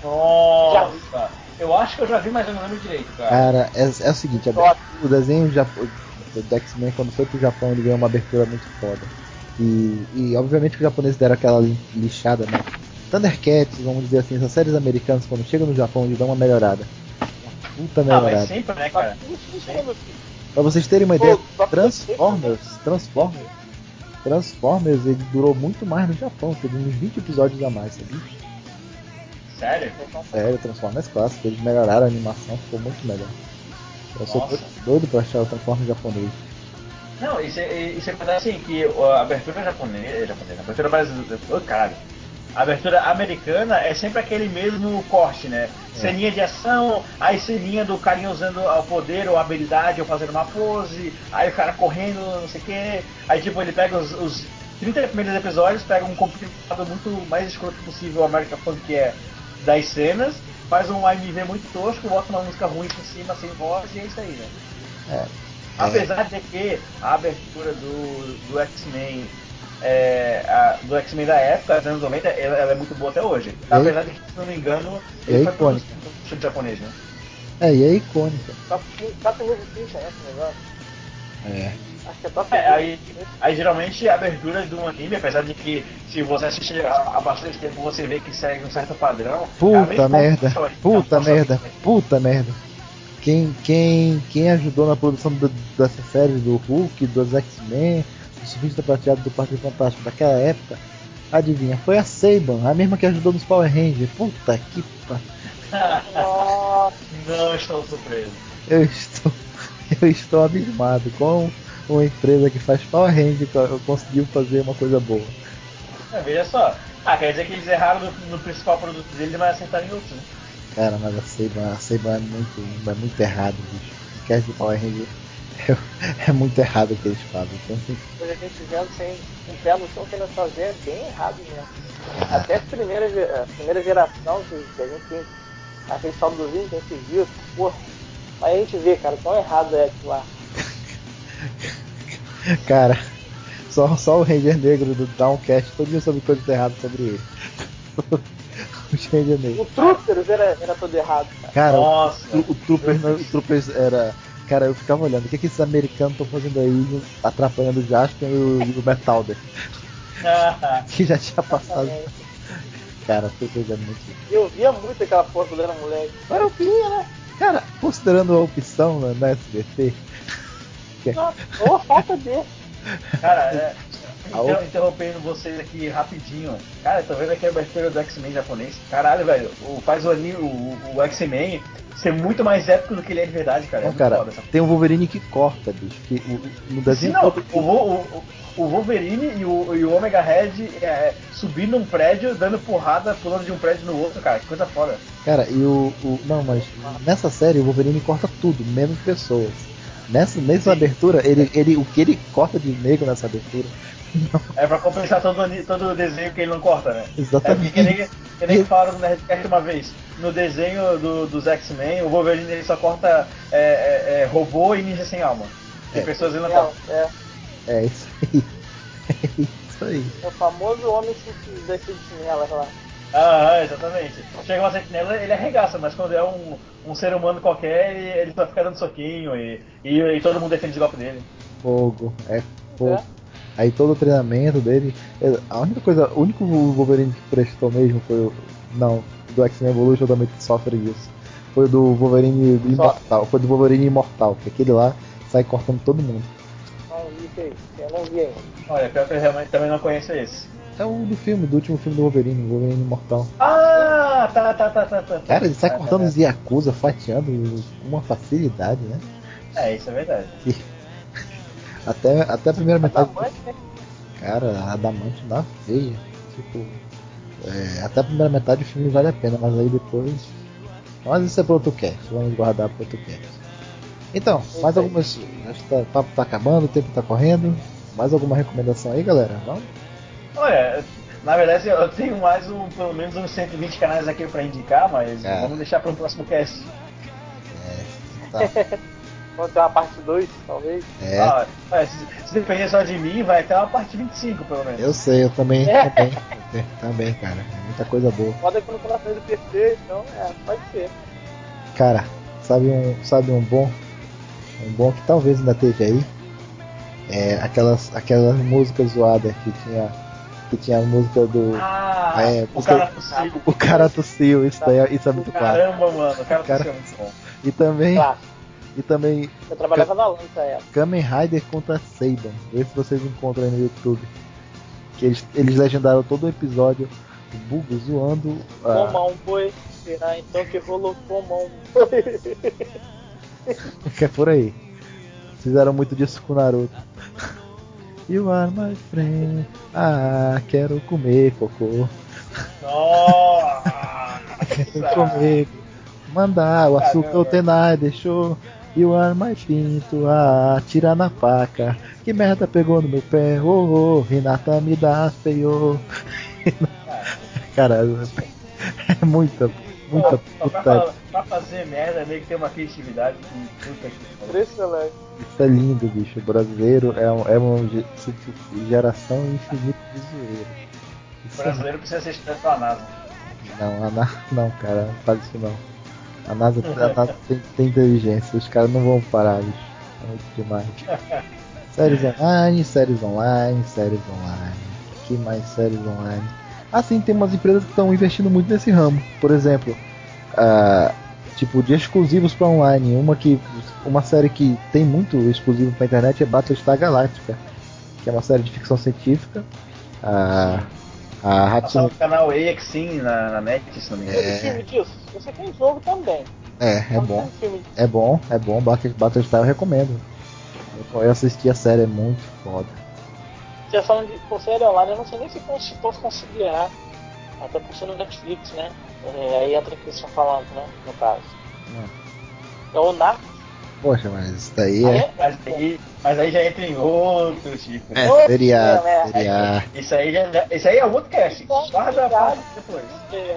Nossa! Eu acho que eu já vi, mas eu não lembro direito, cara. Cara, é, é o seguinte, a, o desenho Japo, do X-Men, quando foi pro Japão, ele ganhou uma abertura muito foda. E, e obviamente que os japoneses deram aquela lixada, né? Thundercats, vamos dizer assim, essas séries americanas, quando chegam no Japão, eles dão uma melhorada. Uma puta melhorada. Ah, mas sempre, né, cara? Sempre. Pra vocês terem uma ideia, Transformers, Transformers, Transformers, ele durou muito mais no Japão, teve uns vinte episódios a mais, sabia? Sério? Sério, Transformers clássico, eles melhoraram a animação, ficou muito melhor. Eu sou Nossa. doido pra achar o Transformers japonês. Não, isso é, isso é verdade assim, que a abertura japonesa, japonesa, a abertura brasileira, oh, caralho, a abertura americana é sempre aquele mesmo corte, né? É. Ceninha de ação, aí ceninha do carinha usando o poder ou a habilidade ou fazendo uma pose, aí o cara correndo, não sei o que, aí tipo ele pega os, os trinta primeiros episódios, pega um compilado muito mais escroto possível, American Funk, que é das cenas, faz um A M V muito tosco, bota uma música ruim por cima, sem voz, e é isso aí, né? É. Apesar de que a abertura do, do X-Men é, a, do X-Men da época, dos anos noventa, ela, ela é muito boa até hoje. E apesar de que, se não me engano, ele é foi icônica. produzido no japonês, né? É, e é icônica. Top Movie Ficha, né, esse negócio? É. Acho que é Top É, aí, aí geralmente a abertura do anime, apesar de que se você assistir há bastante tempo, você vê que segue um certo padrão. Puta é merda, só, puta é merda, puta merda. Quem, quem, quem ajudou na produção do, dessa série do Hulk, dos X-Men, do Surfista Prateado, do Quarteto Fantástico daquela época, adivinha, foi a Saban, a mesma que ajudou nos Power Rangers. Puta que Nossa. Não estou surpreso. Eu estou, eu estou abismado com uma empresa que faz Power Rangers conseguiu fazer uma coisa boa. É, veja só. Ah, quer dizer que eles erraram no, no principal produto deles, mas acertaram em outros, né? Cara, mas a Saban, a Saban é muito, é muito errado, bicho. O cast de Power Rangers é, é muito errado o que eles fazem. Então, a gente vendo sem um pé no chão que eles faziam é bem errado mesmo. Ah. Até a primeira, a primeira geração que, que a gente tem, aquele saldozinho que a gente viu, porra. Aí a gente vê, cara, tão errado é aquilo lá. Cara, só, só o Ranger Negro do Downcast todo dia sobre coisas erradas sobre ele. O Troopers era, era todo errado, cara. Cara, Nossa, o, o, Troopers, o Troopers era. Cara, eu ficava olhando, o que, que esses americanos estão fazendo aí, atrapalhando o Jasper e o, e o Metalder? Que já tinha passado. Cara, o Troopers é muito. Eu via muito aquela porra quando era moleque. Era o Pinha, né? Cara, considerando a opção na, na S B T. Ou a falta dele. Cara, é. Então, interrompendo vocês aqui rapidinho. Cara, eu tô vendo aqui a abertura do X-Men japonês. Caralho, velho, faz o, o, o X-Men ser muito mais épico do que ele é de verdade, cara. Não, é cara, foda, tem um Wolverine que corta, bicho. Que o, no desenho Sim, não, todo... o, o, o Wolverine e o, e o Omega Red é, subindo um prédio, dando porrada, pulando de um prédio no outro, cara. Que coisa foda. Cara, e o, o. Não, mas nessa série o Wolverine corta tudo, menos pessoas. Nessa, nessa abertura, ele, ele, o que ele corta de negro nessa abertura. Não. É pra compensar todo, todo o desenho que ele não corta, né? Exatamente. É que nem, que nem falaram no Nerdcast uma vez. No desenho do, dos X-Men, o Wolverine ele só corta é, é, é, robô e ninja sem alma. E É. pessoas ele não corta. É. É isso aí. É isso aí. É o famoso homem das sentinelas lá. Ah, exatamente. Chega uma sentinela, ele arregaça, mas quando é um, um ser humano qualquer, ele, ele só fica dando soquinho e, e, e todo mundo defende o golpe dele. Fogo, é fogo. É. Aí todo o treinamento dele. A única coisa, o único Wolverine que prestou mesmo foi o. Não, do X-Men Evolution também sofre disso. Foi o do Wolverine do Imortal. Foi do Wolverine Imortal, que aquele lá sai cortando todo mundo. Não vi isso aí, eu não vi ainda. Olha, pior que eu realmente também não conheço esse. É o do filme, do último filme do Wolverine, o Wolverine Imortal. Ah, tá, tá, tá, tá, tá. Cara, ele sai tá, cortando tá, os Yakuza, fatiando com uma facilidade, né? É, isso é verdade. E até, até a primeira metade. Adamante, né? Cara, Adamante na veia. Tipo, é, até a primeira metade do filme vale a pena, mas aí depois. Mas isso é para outro cast, vamos guardar para outro cast. Então, mais algumas. O papo tá acabando, o tempo tá correndo. Mais alguma recomendação aí, galera? Vamos? Olha, na verdade eu tenho mais um, pelo menos uns cento e vinte canais aqui pra indicar, mas Cara. vamos deixar para um próximo cast. É, tá. Vamos ter uma parte dois, talvez. É, Ah, é, se, se depender só de mim, vai ter uma parte vinte e cinco, pelo menos. eu sei, eu também, É. também, eu também, cara. É muita coisa boa. Foda que eu não tô na frente do P C, então é, pode ser. Cara, sabe um, sabe um bom, um bom que talvez ainda esteja aí? É aquelas, aquelas músicas zoadas que tinha, que tinha a música do, Ah, é, o música- cara tossiu. o cara tossiu, isso daí, é- isso é muito claro. Caramba, mano, o cara O cara- tossiu é muito bom. E também, Claro, e também eu trabalhava na lança época. Kamen Rider contra Saban. Vê se vocês encontram aí no YouTube. Que eles, eles legendaram todo o episódio, o Bugo zoando. a- Como um boi, será então que rolou como um boi. que é por aí. Fizeram muito disso com o Naruto. You are my friend. Ah, quero comer cocô. Quero Nossa! comer. Mandar o açúcar Caramba. o Tenai deixou. You are my pinto. Ah, tira na faca. Que merda pegou no meu pé. Oh, oh, Renata me dá feio. Cara, é muita, muita Pra, pra, puta. pra fazer merda, meio que tem uma criatividade que puta que pariu. Impressionante. Isso é lindo, bicho. O brasileiro é, um, é uma ge- geração infinita de zoeira. O Isso é brasileiro precisa ser estudante pela NASA. Não, a Na- não, cara, não faz isso não. A NASA, a NASA tem, tem inteligência, os caras não vão parar, bicho. É muito demais. Séries online, séries online, séries online. Que mais séries online? Ah, sim, tem umas empresas que estão investindo muito nesse ramo. Por exemplo, ah, tipo, de exclusivos para online. Uma, que, uma série que tem muito exclusivo para internet é Battlestar Galactica, que é uma série de ficção científica. Ah, a Passava Hatsune no canal A X sim na, na net, se não me engano. Tem filme disso? Você tem jogo também. É, é Não bom. tem filme disso. É bom, é bom. Battle- Battlestar eu recomendo. Eu, eu assisti a série, é muito foda. Você falando de por série online, eu não sei nem se cons- posso considerar. Até por ser no Netflix, né? É, aí entra o que vocês estão falando, né? No caso. É o Narcos. Poxa, mas isso daí Aí é. é- Mas aí, mas aí já entra em outro tipo. É, Outro seriado, cinema, é. seriado. Isso aí, já, isso aí é outro cast. Guarda a parte depois. É,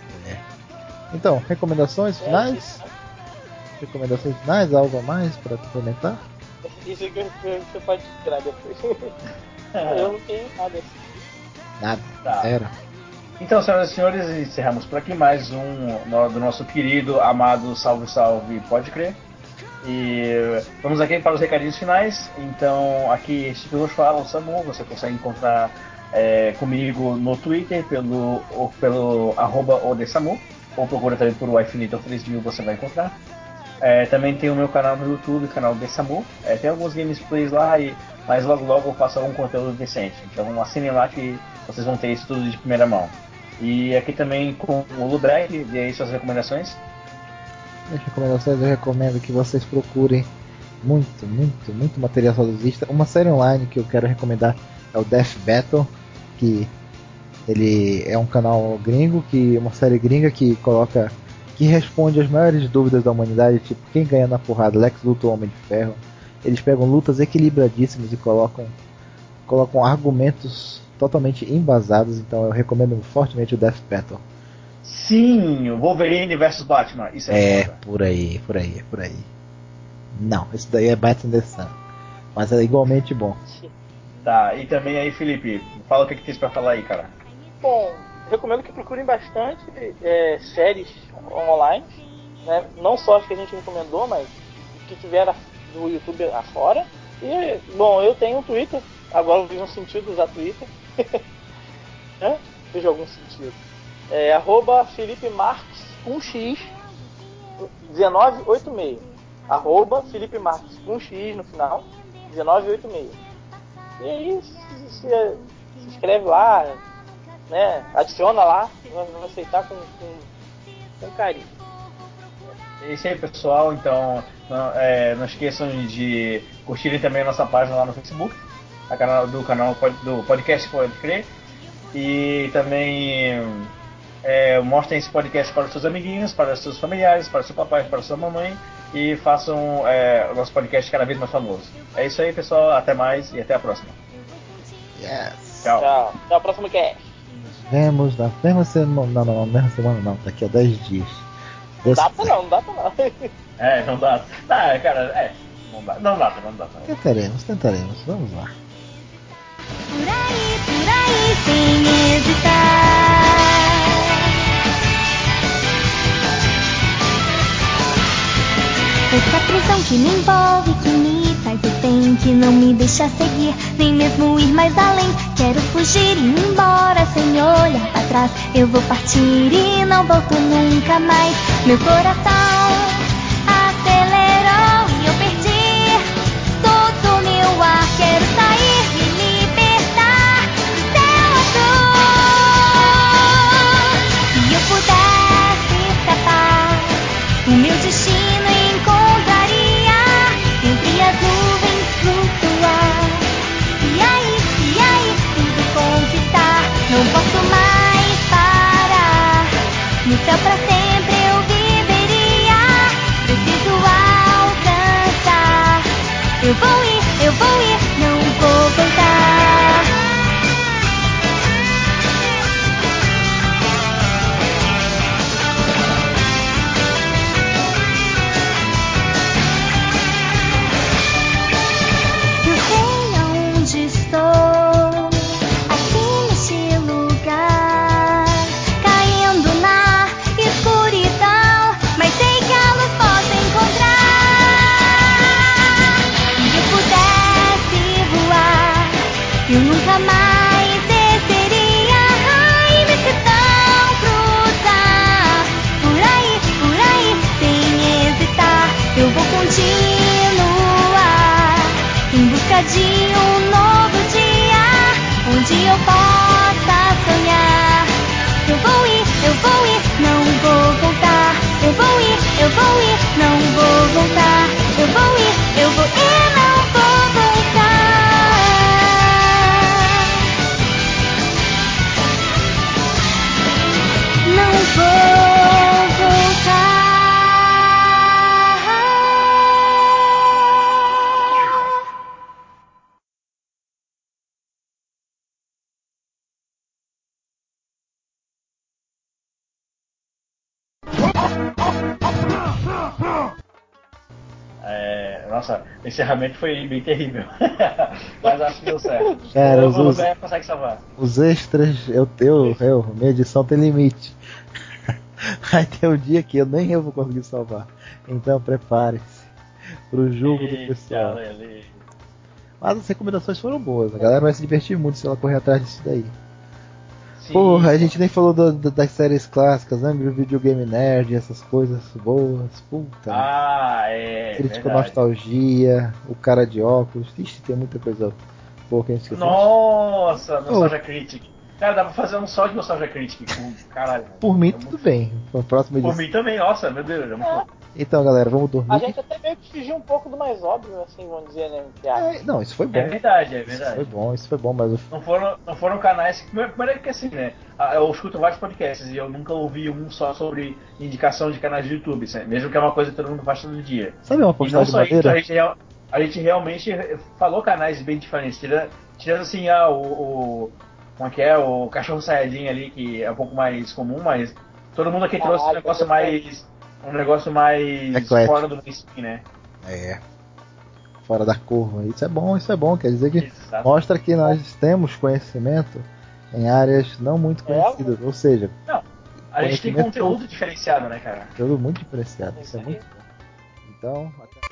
Então, recomendações é, finais? isso, Recomendações finais? Algo a mais para complementar? isso é que eu- você pode tirar depois. Eu não tenho nada assim. Nada. Tá. Zero. Então, senhoras e senhores, encerramos por aqui mais um no- do nosso querido, amado Salve Salve Pode Crer. E vamos aqui para os recadinhos finais. Então, aqui, este que eu falo, o Samu, você consegue encontrar é, comigo no Twitter pelo, ou pelo arroba odesamu, ou procura também por o Infinito três mil, você vai encontrar. É, também tem o meu canal no YouTube, o canal Desamu. É, tem alguns gameplays lá, e, mas logo logo eu faço algum conteúdo decente. Então assinem lá que vocês vão ter isso tudo de primeira mão. E aqui também com o Lubrec, dê aí suas recomendações. Minhas recomendações, eu recomendo que vocês procurem muito, muito, muito material saudosista. Uma série online que eu quero recomendar é o Death Battle, que ele é um canal gringo, que uma série gringa que coloca, que responde as maiores dúvidas da humanidade, tipo quem ganha na porrada, Lex Luthor, Homem de Ferro. Eles pegam lutas equilibradíssimas e colocam, colocam argumentos totalmente embasados. Então eu recomendo fortemente o Death Battle. Sim, o Wolverine versus Batman. Isso é, É, foda. por aí, por aí, por aí. Não, esse daí é Batman the Sun. Mas é igualmente bom. Tá, e também aí, Felipe, fala o que, que tem pra falar aí, cara. Bom, recomendo que procurem bastante é, séries online, né? Não só as que a gente recomendou, mas o que tiver no YouTube afora. E, bom, eu tenho um Twitter, agora fez um sentido usar Twitter. Né? Fez algum sentido. É arroba Felipe Marques com X dezenove oitenta e seis. Arroba Felipe Marques com X no final, dezenove oitenta e seis. E aí se, se, se inscreve lá, né? Adiciona lá, nós vamos aceitar com, com, com carinho. É isso aí, pessoal. Então, não, é, não esqueçam de curtirem também a nossa página lá no Facebook, a canal, do canal do podcast Pode Crer. E também é, mostrem esse podcast para os seus amiguinhos, para os seus familiares, para o seu papai, para a sua mamãe. E façam é, o nosso podcast cada vez mais famoso. É isso aí, pessoal. Até mais e até a próxima. Yes. Tchau. Tchau. Até o próximo cast. Vemos na mesma semana. Não, não, não, mesma semana não, daqui a dez dias. Não Deus dá pra não, não dá pra não. É, não dá. Tá, cara, é. Não dá, não dá, não dá. Tentaremos, tentaremos. Vamos lá. Por aí, por aí, sem hesitar. Essa prisão que me envolve, que me faz refém, que não me deixa seguir, nem mesmo ir mais além. Quero fugir e ir embora sem olhar pra trás. Eu vou partir e não volto nunca mais. Meu coração acelerou e eu perdi todo meu ar. Quero sair, me libertar do céu azul. Se eu pudesse escapar, o meu destino encontraria entre as nuvens flutuar. E aí, e aí, tudo conquistar. Não posso mais parar. No céu pra sempre eu viveria. Preciso alcançar. Eu vou ir, eu vou ir, não vou voltar. Eu sei aonde estou, aqui neste lugar, caindo na escuridão, mas sei que a luz posso encontrar. Se eu pudesse voar, eu nunca mais desceria. Ai, me então cruzar, por aí, por aí, sem hesitar. Eu vou continuar em busca de um novo dia, onde eu possa sonhar. Eu vou ir, eu vou ir, não vou voltar. Eu vou ir, eu vou ir, não vou voltar. Eu vou ir, eu vou ir, não vou voltar. Não vou voltar. É, nossa, o encerramento foi bem terrível. Mas acho que deu certo. Cara, o os- o Zé consegue salvar. Os extras, eu, eu, eu, minha edição tem limite. Vai ter um dia que eu nem eu vou conseguir salvar. Então prepare-se pro jogo do pessoal. Eita, Lele. Mas as recomendações foram boas. A galera vai se divertir muito se ela correr atrás disso daí. Sim. Porra, a gente nem falou do- do- das séries clássicas, lembra? O Videogame Nerd, essas coisas boas. Puta. Ah, é. Crítico Verdade. Nostalgia, o cara de óculos. Ixi, tem muita coisa boa que a gente esqueceu. Nossa, Nostalgia Critic. Cara, dá pra fazer um só de Nostalgia Critic. Caralho. Por mim, É tudo muito- bem. Pra próxima Por edição. mim também, nossa, meu Deus. É muito bom. Então, galera, vamos A dormir. gente até meio que fugiu um pouco do mais óbvio, assim, vamos dizer, né? entre aspas. É, não, isso foi bom. É verdade, é Isso verdade. foi bom, isso foi bom, mas o Não foram, não foram canais. Primeiro primeiro que assim, né? ah, Eu escuto vários podcasts e eu nunca ouvi um só sobre indicação de canais de YouTube, né, mesmo que é uma coisa que todo mundo faz todo dia. sabe uma E não postagem só isso, a maneira? gente, real- a gente realmente falou canais bem diferentes. Tirando, tirando assim, ah, o, o. Como é que é? O Cachorro Saiyajin ali, que é um pouco mais comum, mas todo mundo aqui trouxe um Caralho, negócio eu- mais. Um negócio mais Eclético. fora do mainstream, né? É. Fora da curva. Isso é bom, isso é bom. Quer dizer que Exato. mostra que nós temos conhecimento em áreas não muito É, conhecidas. Ou seja, Não, a gente tem Conhecimento- conteúdo diferenciado, né, cara? conteúdo muito diferenciado. Isso é muito bom. Então, até